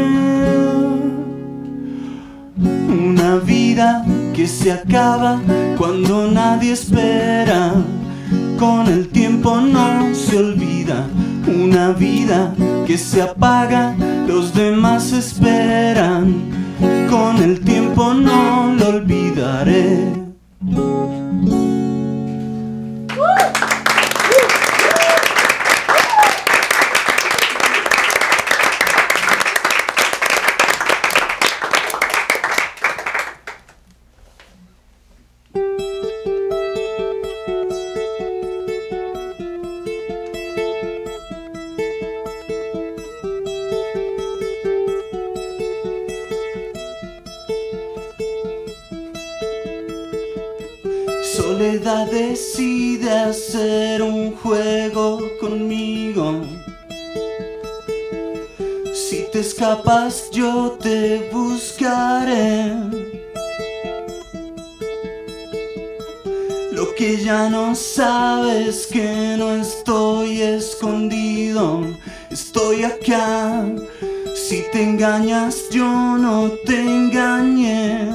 Una vida que se acaba cuando nadie espera, con el tiempo no se olvida. Una vida que se apaga, los demás esperan, con el tiempo no lo olvidaré. Soledad decide hacer un juego conmigo. Si te escapas yo te buscaré. Lo Lo que ya no sabes que no estoy escondido, estoy acá. Si te engañas yo no te engañé.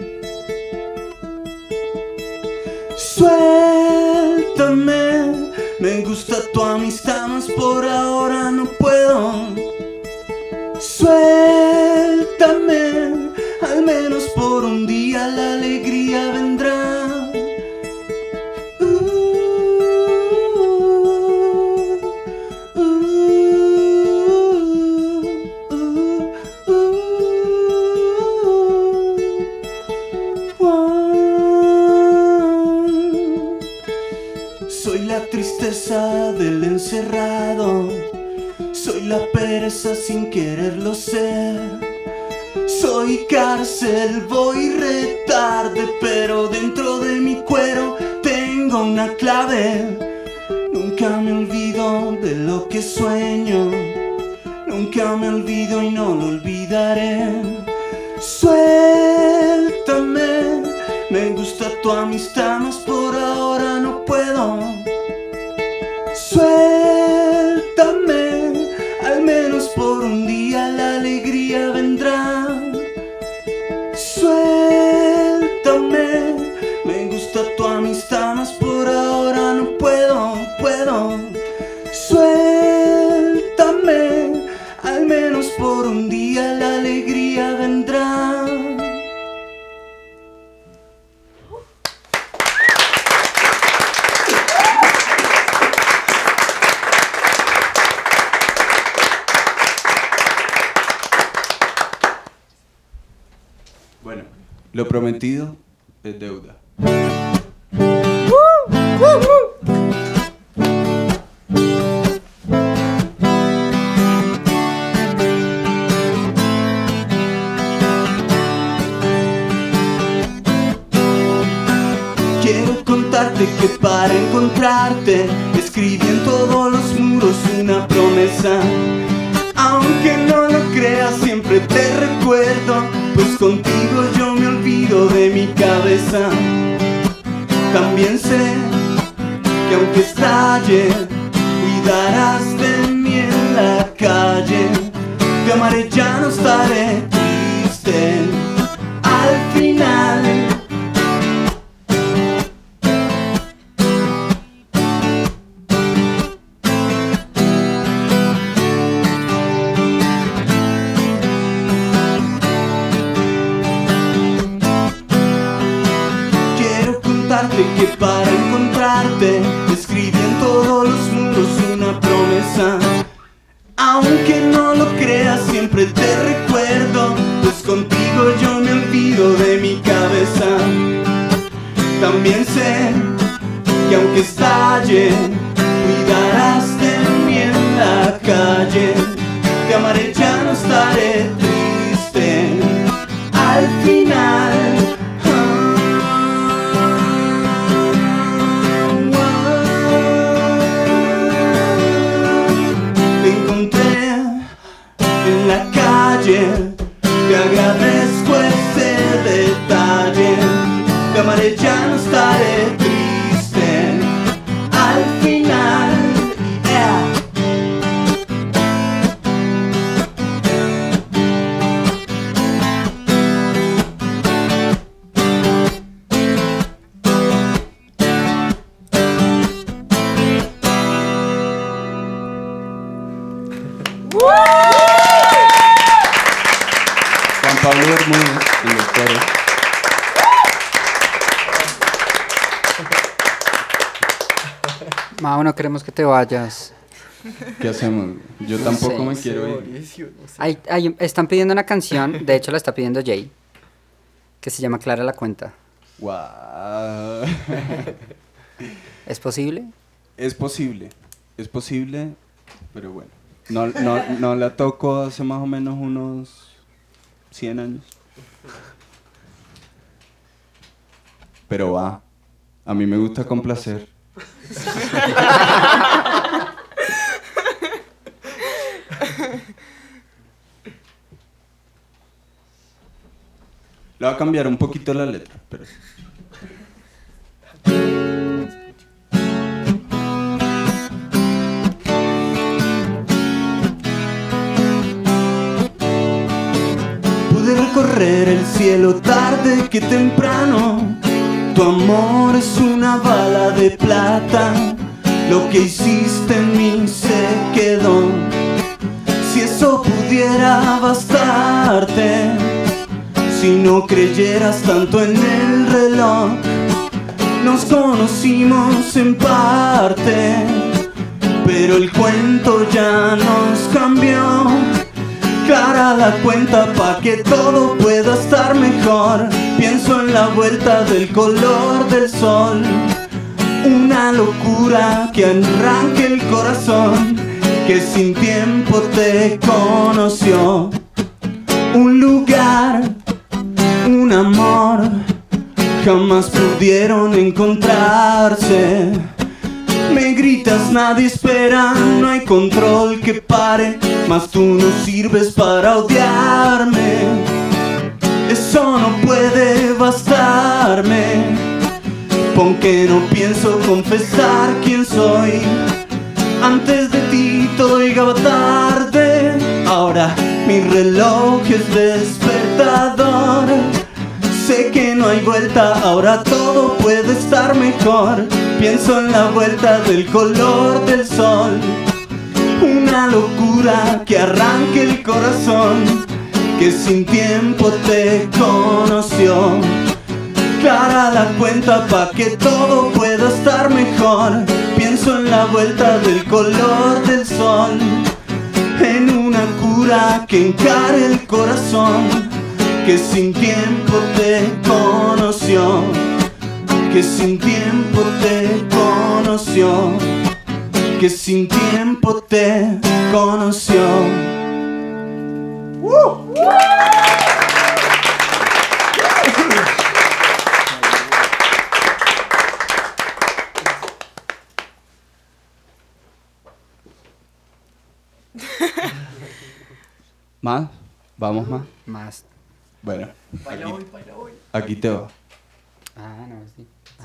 Suéltame, me gusta tu amistad, mas por ahora no puedo. Suéltame, al menos por un día la alegría vendrá. Soy la tristeza del encerrado, soy la pereza sin quererlo ser. Soy cárcel, voy retarde, pero dentro de mi cuero tengo una clave. Nunca me olvido de lo que sueño, nunca me olvido y no lo olvidaré. Suéltame, me gusta tu amistad, mas por ahora no puedo. Suéltame, al menos por un día la alegría vendrá. Suéltame, me gusta tu amistad, mas por ahora no puedo. Suéltame, al menos por un día la alegría vendrá. Bueno, lo prometido es deuda. Quiero contarte que para encontrarte escribí en todos los muros una promesa. Aunque no lo creas, siempre te recuerdo, pues contigo yo me olvido de mi cabeza. También sé que aunque estalle, cuidarás de mí en la calle. Te amaré, ya no estaré triste al final. Que para encontrarte escribí en todos los muros una promesa. Aunque no lo creas, siempre te recuerdo, pues contigo yo me olvido de mi cabeza. También sé que aunque estalle, cuidarás de mí en la calle. Te amaré, ya no estaré triste al final. En la calle, te agradezco ese detalle. Te amaré, ya no estaré triste al final. Pablo Bermúdez, el doctor. Mao, no queremos que te vayas. ¿Qué hacemos? Yo tampoco me quiero ir. Están pidiendo una canción, de hecho la está pidiendo Jay, que se llama Clara la Cuenta. Wow. ¿Es posible? Es posible, pero bueno. No la toco hace más o menos unos 100 años. Pero va, a mí me gusta complacer. Le voy a cambiar un poquito la letra, pero... barrer el cielo tarde que temprano. Tu amor es una bala de plata, lo que hiciste en mí se quedó. Si eso pudiera bastarte, si no creyeras tanto en el reloj. Nos conocimos en parte, pero el cuento ya nos cambió. Clara la cuenta pa' que todo pueda estar mejor. Pienso en la vuelta del color del sol, una locura que arranque el corazón, que sin tiempo te conoció. Un lugar, un amor, jamás pudieron encontrarse. Me gritas, nadie espera, no hay control que pare, mas tú no sirves para odiarme. Eso no puede bastarme, pon que no pienso confesar quién soy. Antes de ti todo llegaba tarde, ahora mi reloj es despertador. Sé que no hay vuelta, ahora todo puede estar mejor. Pienso en la vuelta del color del sol, una locura que arranque el corazón, que sin tiempo te conoció. Clara la cuenta pa' que todo pueda estar mejor. Pienso en la vuelta del color del sol, en una cura que encare el corazón, que sin tiempo te conoció, que sin tiempo te conoció, que sin tiempo te conoció. ¿Más? ¿Vamos más? Más. Bueno, aquí te va. Ah, no, sí. Ah.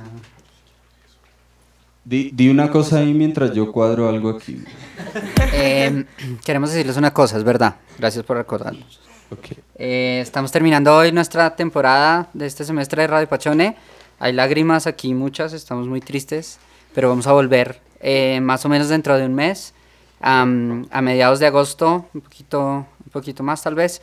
Di una cosa ahí mientras yo cuadro algo aquí. Queremos decirles una cosa, es verdad. Gracias por recordarnos. Okay. Estamos terminando hoy nuestra temporada de este semestre de Radio Pachone. Hay lágrimas aquí, muchas, estamos muy tristes, pero vamos a volver más o menos dentro de un mes, a mediados de agosto, un poquito más tal vez.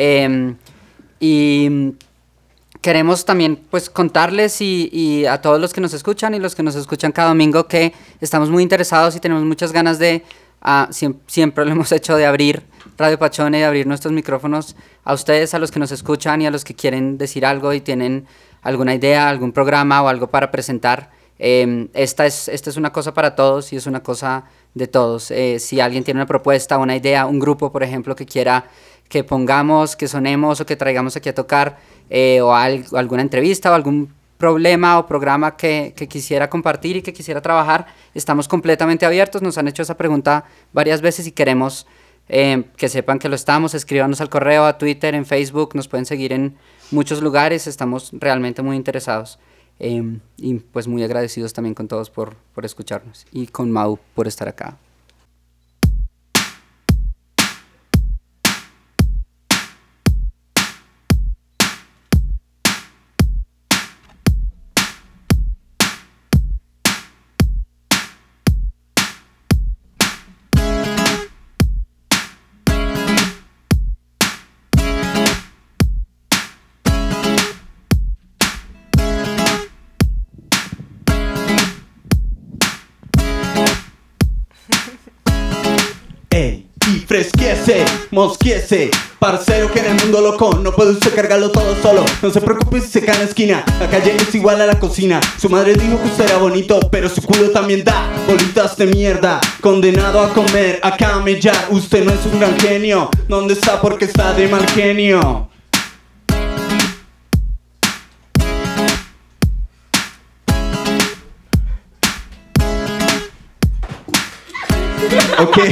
Y queremos también pues contarles y a todos los que nos escuchan y los que nos escuchan cada domingo que estamos muy interesados y tenemos muchas ganas de, siempre lo hemos hecho, de abrir Radio Pachone, de abrir nuestros micrófonos a ustedes, a los que nos escuchan y a los que quieren decir algo y tienen alguna idea, algún programa o algo para presentar. Esta es una cosa para todos y es una cosa de todos. Si alguien tiene una propuesta, una idea, un grupo, por ejemplo, que quiera que pongamos, que sonemos o que traigamos aquí a tocar, o alguna entrevista o algún problema o programa que quisiera compartir y que quisiera trabajar, estamos completamente abiertos. Nos han hecho esa pregunta varias veces y queremos que sepan que lo estamos. Escríbanos al correo, a Twitter, en Facebook, nos pueden seguir en muchos lugares, estamos realmente muy interesados. Y pues muy agradecidos también con todos por escucharnos y con Mau por estar acá. Fresquiese, mosquiese, parcero que en el mundo loco no puede usted cargarlo todo solo. No se preocupe si se cae en la esquina, la calle es igual a la cocina. Su madre dijo que usted era bonito, pero su culo también da bolitas de mierda. Condenado a comer, a camellar, usted no es un gran genio. ¿Dónde está? Porque está de mal genio. Ok.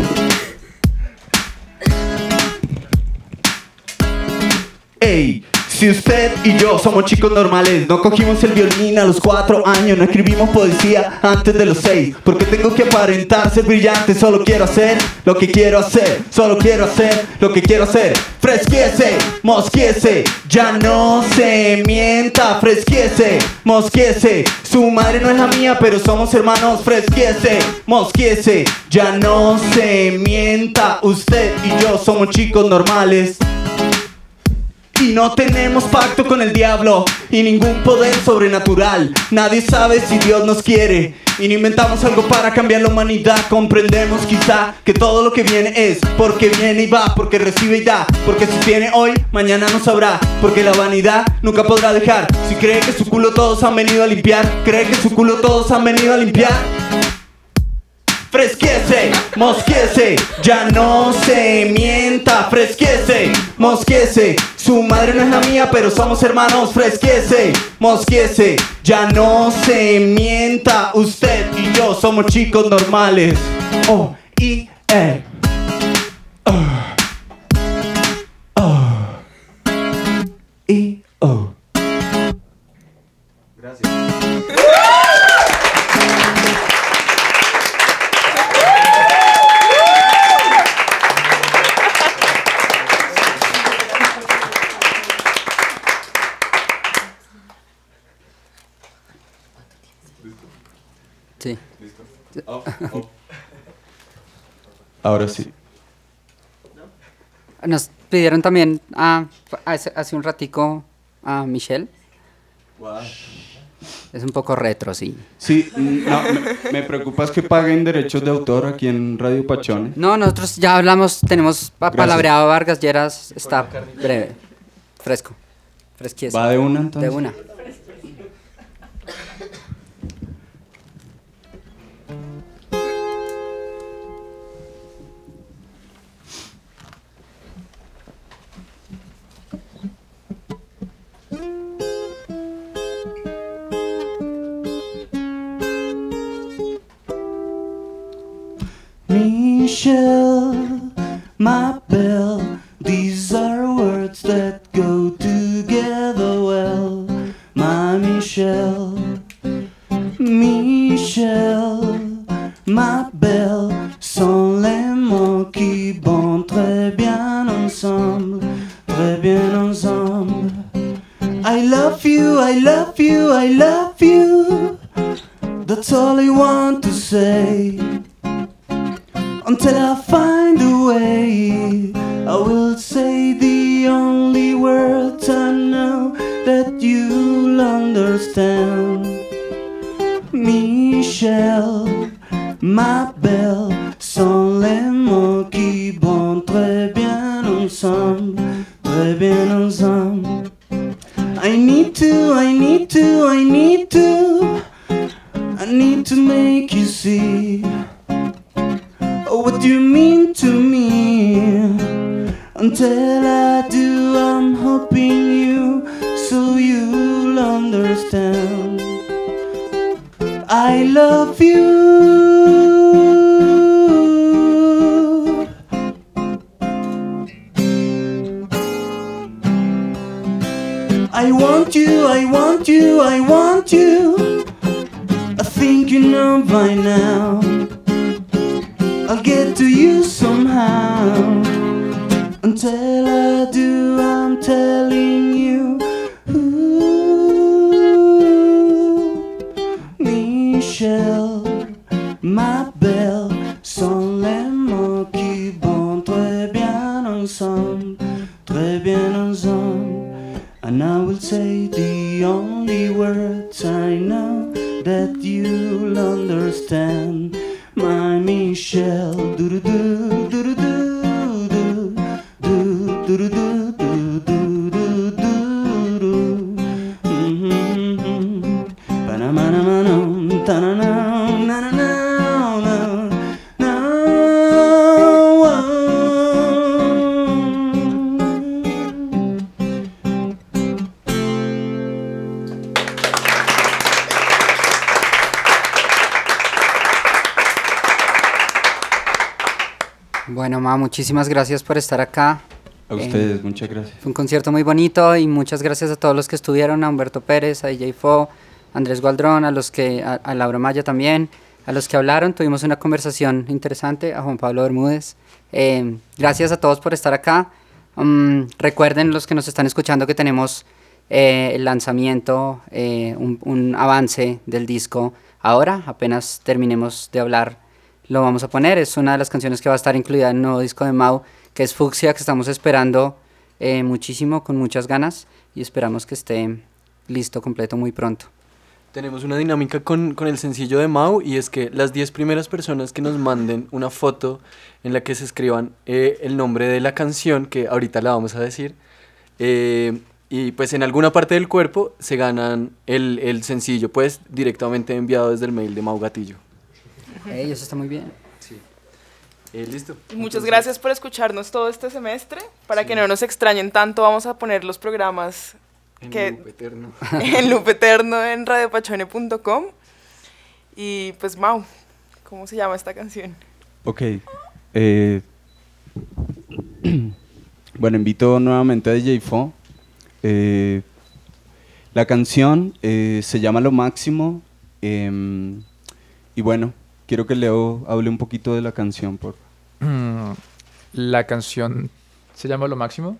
Ey, Si usted y yo somos chicos normales, no cogimos el violín a los 4 años, no escribimos poesía antes de los 6, porque tengo que aparentar ser brillante. Solo quiero hacer lo que quiero hacer, solo quiero hacer lo que quiero hacer. Fresquiese, mosquiese, ya no se mienta. Fresquiese, mosquiese, su madre no es la mía, pero somos hermanos. Fresquiese, mosquiese, ya no se mienta. Usted y yo somos chicos normales y no tenemos pacto con el diablo y ningún poder sobrenatural. Nadie sabe si Dios nos quiere y no inventamos algo para cambiar la humanidad. Comprendemos quizá que todo lo que viene es porque viene y va, porque recibe y da, porque si tiene hoy, mañana no sabrá, porque la vanidad nunca podrá dejar. Si cree que su culo todos han venido a limpiar, cree que su culo todos han venido a limpiar. Fresquiese, mosquiese, ya no se mienta. Fresquiese, mosquiese, su madre no es la mía, pero somos hermanos. Fresquiese, mosquiese, ya no se mienta. Usted y yo somos chicos normales. O-I-E. O-I-O. Gracias. Sí. Ahora sí. Nos pidieron también hace un ratico a Michelle. Wow. Es un poco retro, sí. Sí, no, me preocupa es que paguen derechos de autor aquí en Radio Pachones. No, nosotros ya hablamos, tenemos palabreado a Vargas Lleras, está breve, fresco, fresquiesco. ¿Va de una entonces? De una. Michelle, my belle, these are words that go together well. My Michelle, Michelle, ma belle, sont les mots qui vont très bien ensemble, très bien ensemble. I love you, I love you, I love you. That's all I want to say. Until I find a way, I will say the only words I know that you'll understand. Michelle, ma belle, sont les mots qui vont très bien ensemble, très bien ensemble. I need to make you see what you mean to me. Until I do, I'm hoping you, so you'll understand. I love you. I want you, I want you, I want you. I think you know by now. I'll get to you somehow. Until I do, I'm telling you. Ooh, Michelle, ma belle, sont les mots qui vont très bien ensemble, très bien ensemble. And I will say the only words I know that you'll understand. My Michelle, do do do do do do do do do do do do. Panamana, tanana, nanana, no. Bueno, Ma, muchísimas gracias por estar acá. A ustedes, muchas gracias. Fue un concierto muy bonito y muchas gracias a todos los que estuvieron, a Humberto Pérez, a DJ Fo, a Andrés Gualdrón, a Laura Maya también, a los que hablaron. Tuvimos una conversación interesante, a Juan Pablo Bermúdez. Gracias a todos por estar acá. Recuerden los que nos están escuchando que tenemos el lanzamiento, un avance del disco ahora, apenas terminemos de hablar lo vamos a poner. Es una de las canciones que va a estar incluida en el nuevo disco de Mau, que es Fucsia, que estamos esperando muchísimo, con muchas ganas, y esperamos que esté listo, completo muy pronto. Tenemos una dinámica con el sencillo de Mau, y es que las 10 primeras personas que nos manden una foto en la que se escriban el nombre de la canción, que ahorita la vamos a decir, y pues en alguna parte del cuerpo se ganan el sencillo, pues directamente enviado desde el mail de Mau Gatillo. Eso está muy bien. Sí. Listo. Muchas gracias por escucharnos todo este semestre. Para que no nos extrañen tanto, vamos a poner los programas en loop eterno. En loop eterno en radiopachone.com. Y pues, Mau, ¿cómo se llama esta canción? Ok. Bueno, invito nuevamente a DJ Fo. La canción se llama Lo Máximo. Y bueno, quiero que Leo hable un poquito de la canción, por favor. La canción se llama Lo Máximo.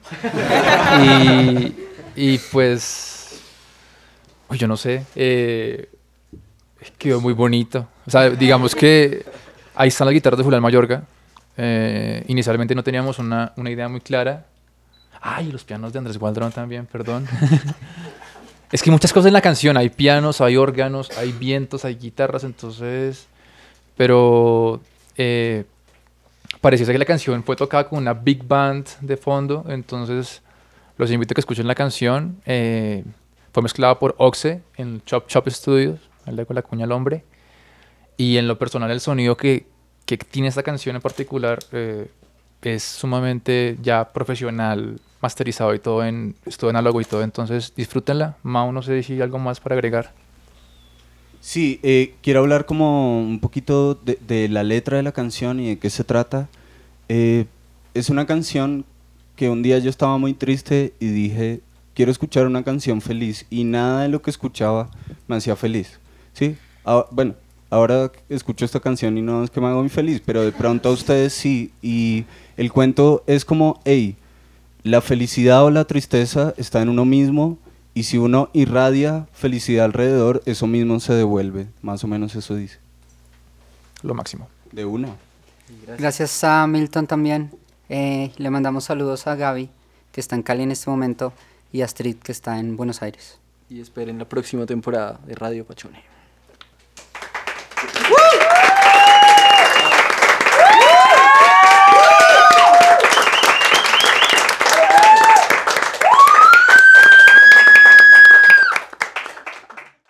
y pues, yo no sé, quedó muy bonito. O sea, digamos que ahí están las guitarras de Julián Mayorga. Inicialmente no teníamos una idea muy clara. Ay, los pianos de Andrés Gualdrón también, perdón. Es que hay muchas cosas en la canción. Hay pianos, hay órganos, hay vientos, hay guitarras, entonces... Pero pareciese que la canción fue tocada con una big band de fondo, entonces los invito a que escuchen la canción. Fue mezclada por Oxe en Chop Chop Studios, el de Con la Cuña al Hombre. Y en lo personal el sonido que tiene esta canción en particular es sumamente ya profesional, masterizado y todo es todo análogo y todo, entonces disfrútenla. Mau, no sé si hay algo más para agregar. Sí, quiero hablar como un poquito de la letra de la canción y de qué se trata. Es una canción que un día yo estaba muy triste y dije, quiero escuchar una canción feliz, y nada de lo que escuchaba me hacía feliz, ¿sí? Bueno, ahora escucho esta canción y no es que me haga muy feliz, pero de pronto a ustedes sí, y el cuento es como, hey, la felicidad o la tristeza está en uno mismo, y si uno irradia felicidad alrededor, eso mismo se devuelve. Más o menos eso dice. Lo máximo. De una. Gracias a Milton también. Le mandamos saludos a Gaby, que está en Cali en este momento, y a Astrid, que está en Buenos Aires. Y esperen la próxima temporada de Radio Pachone.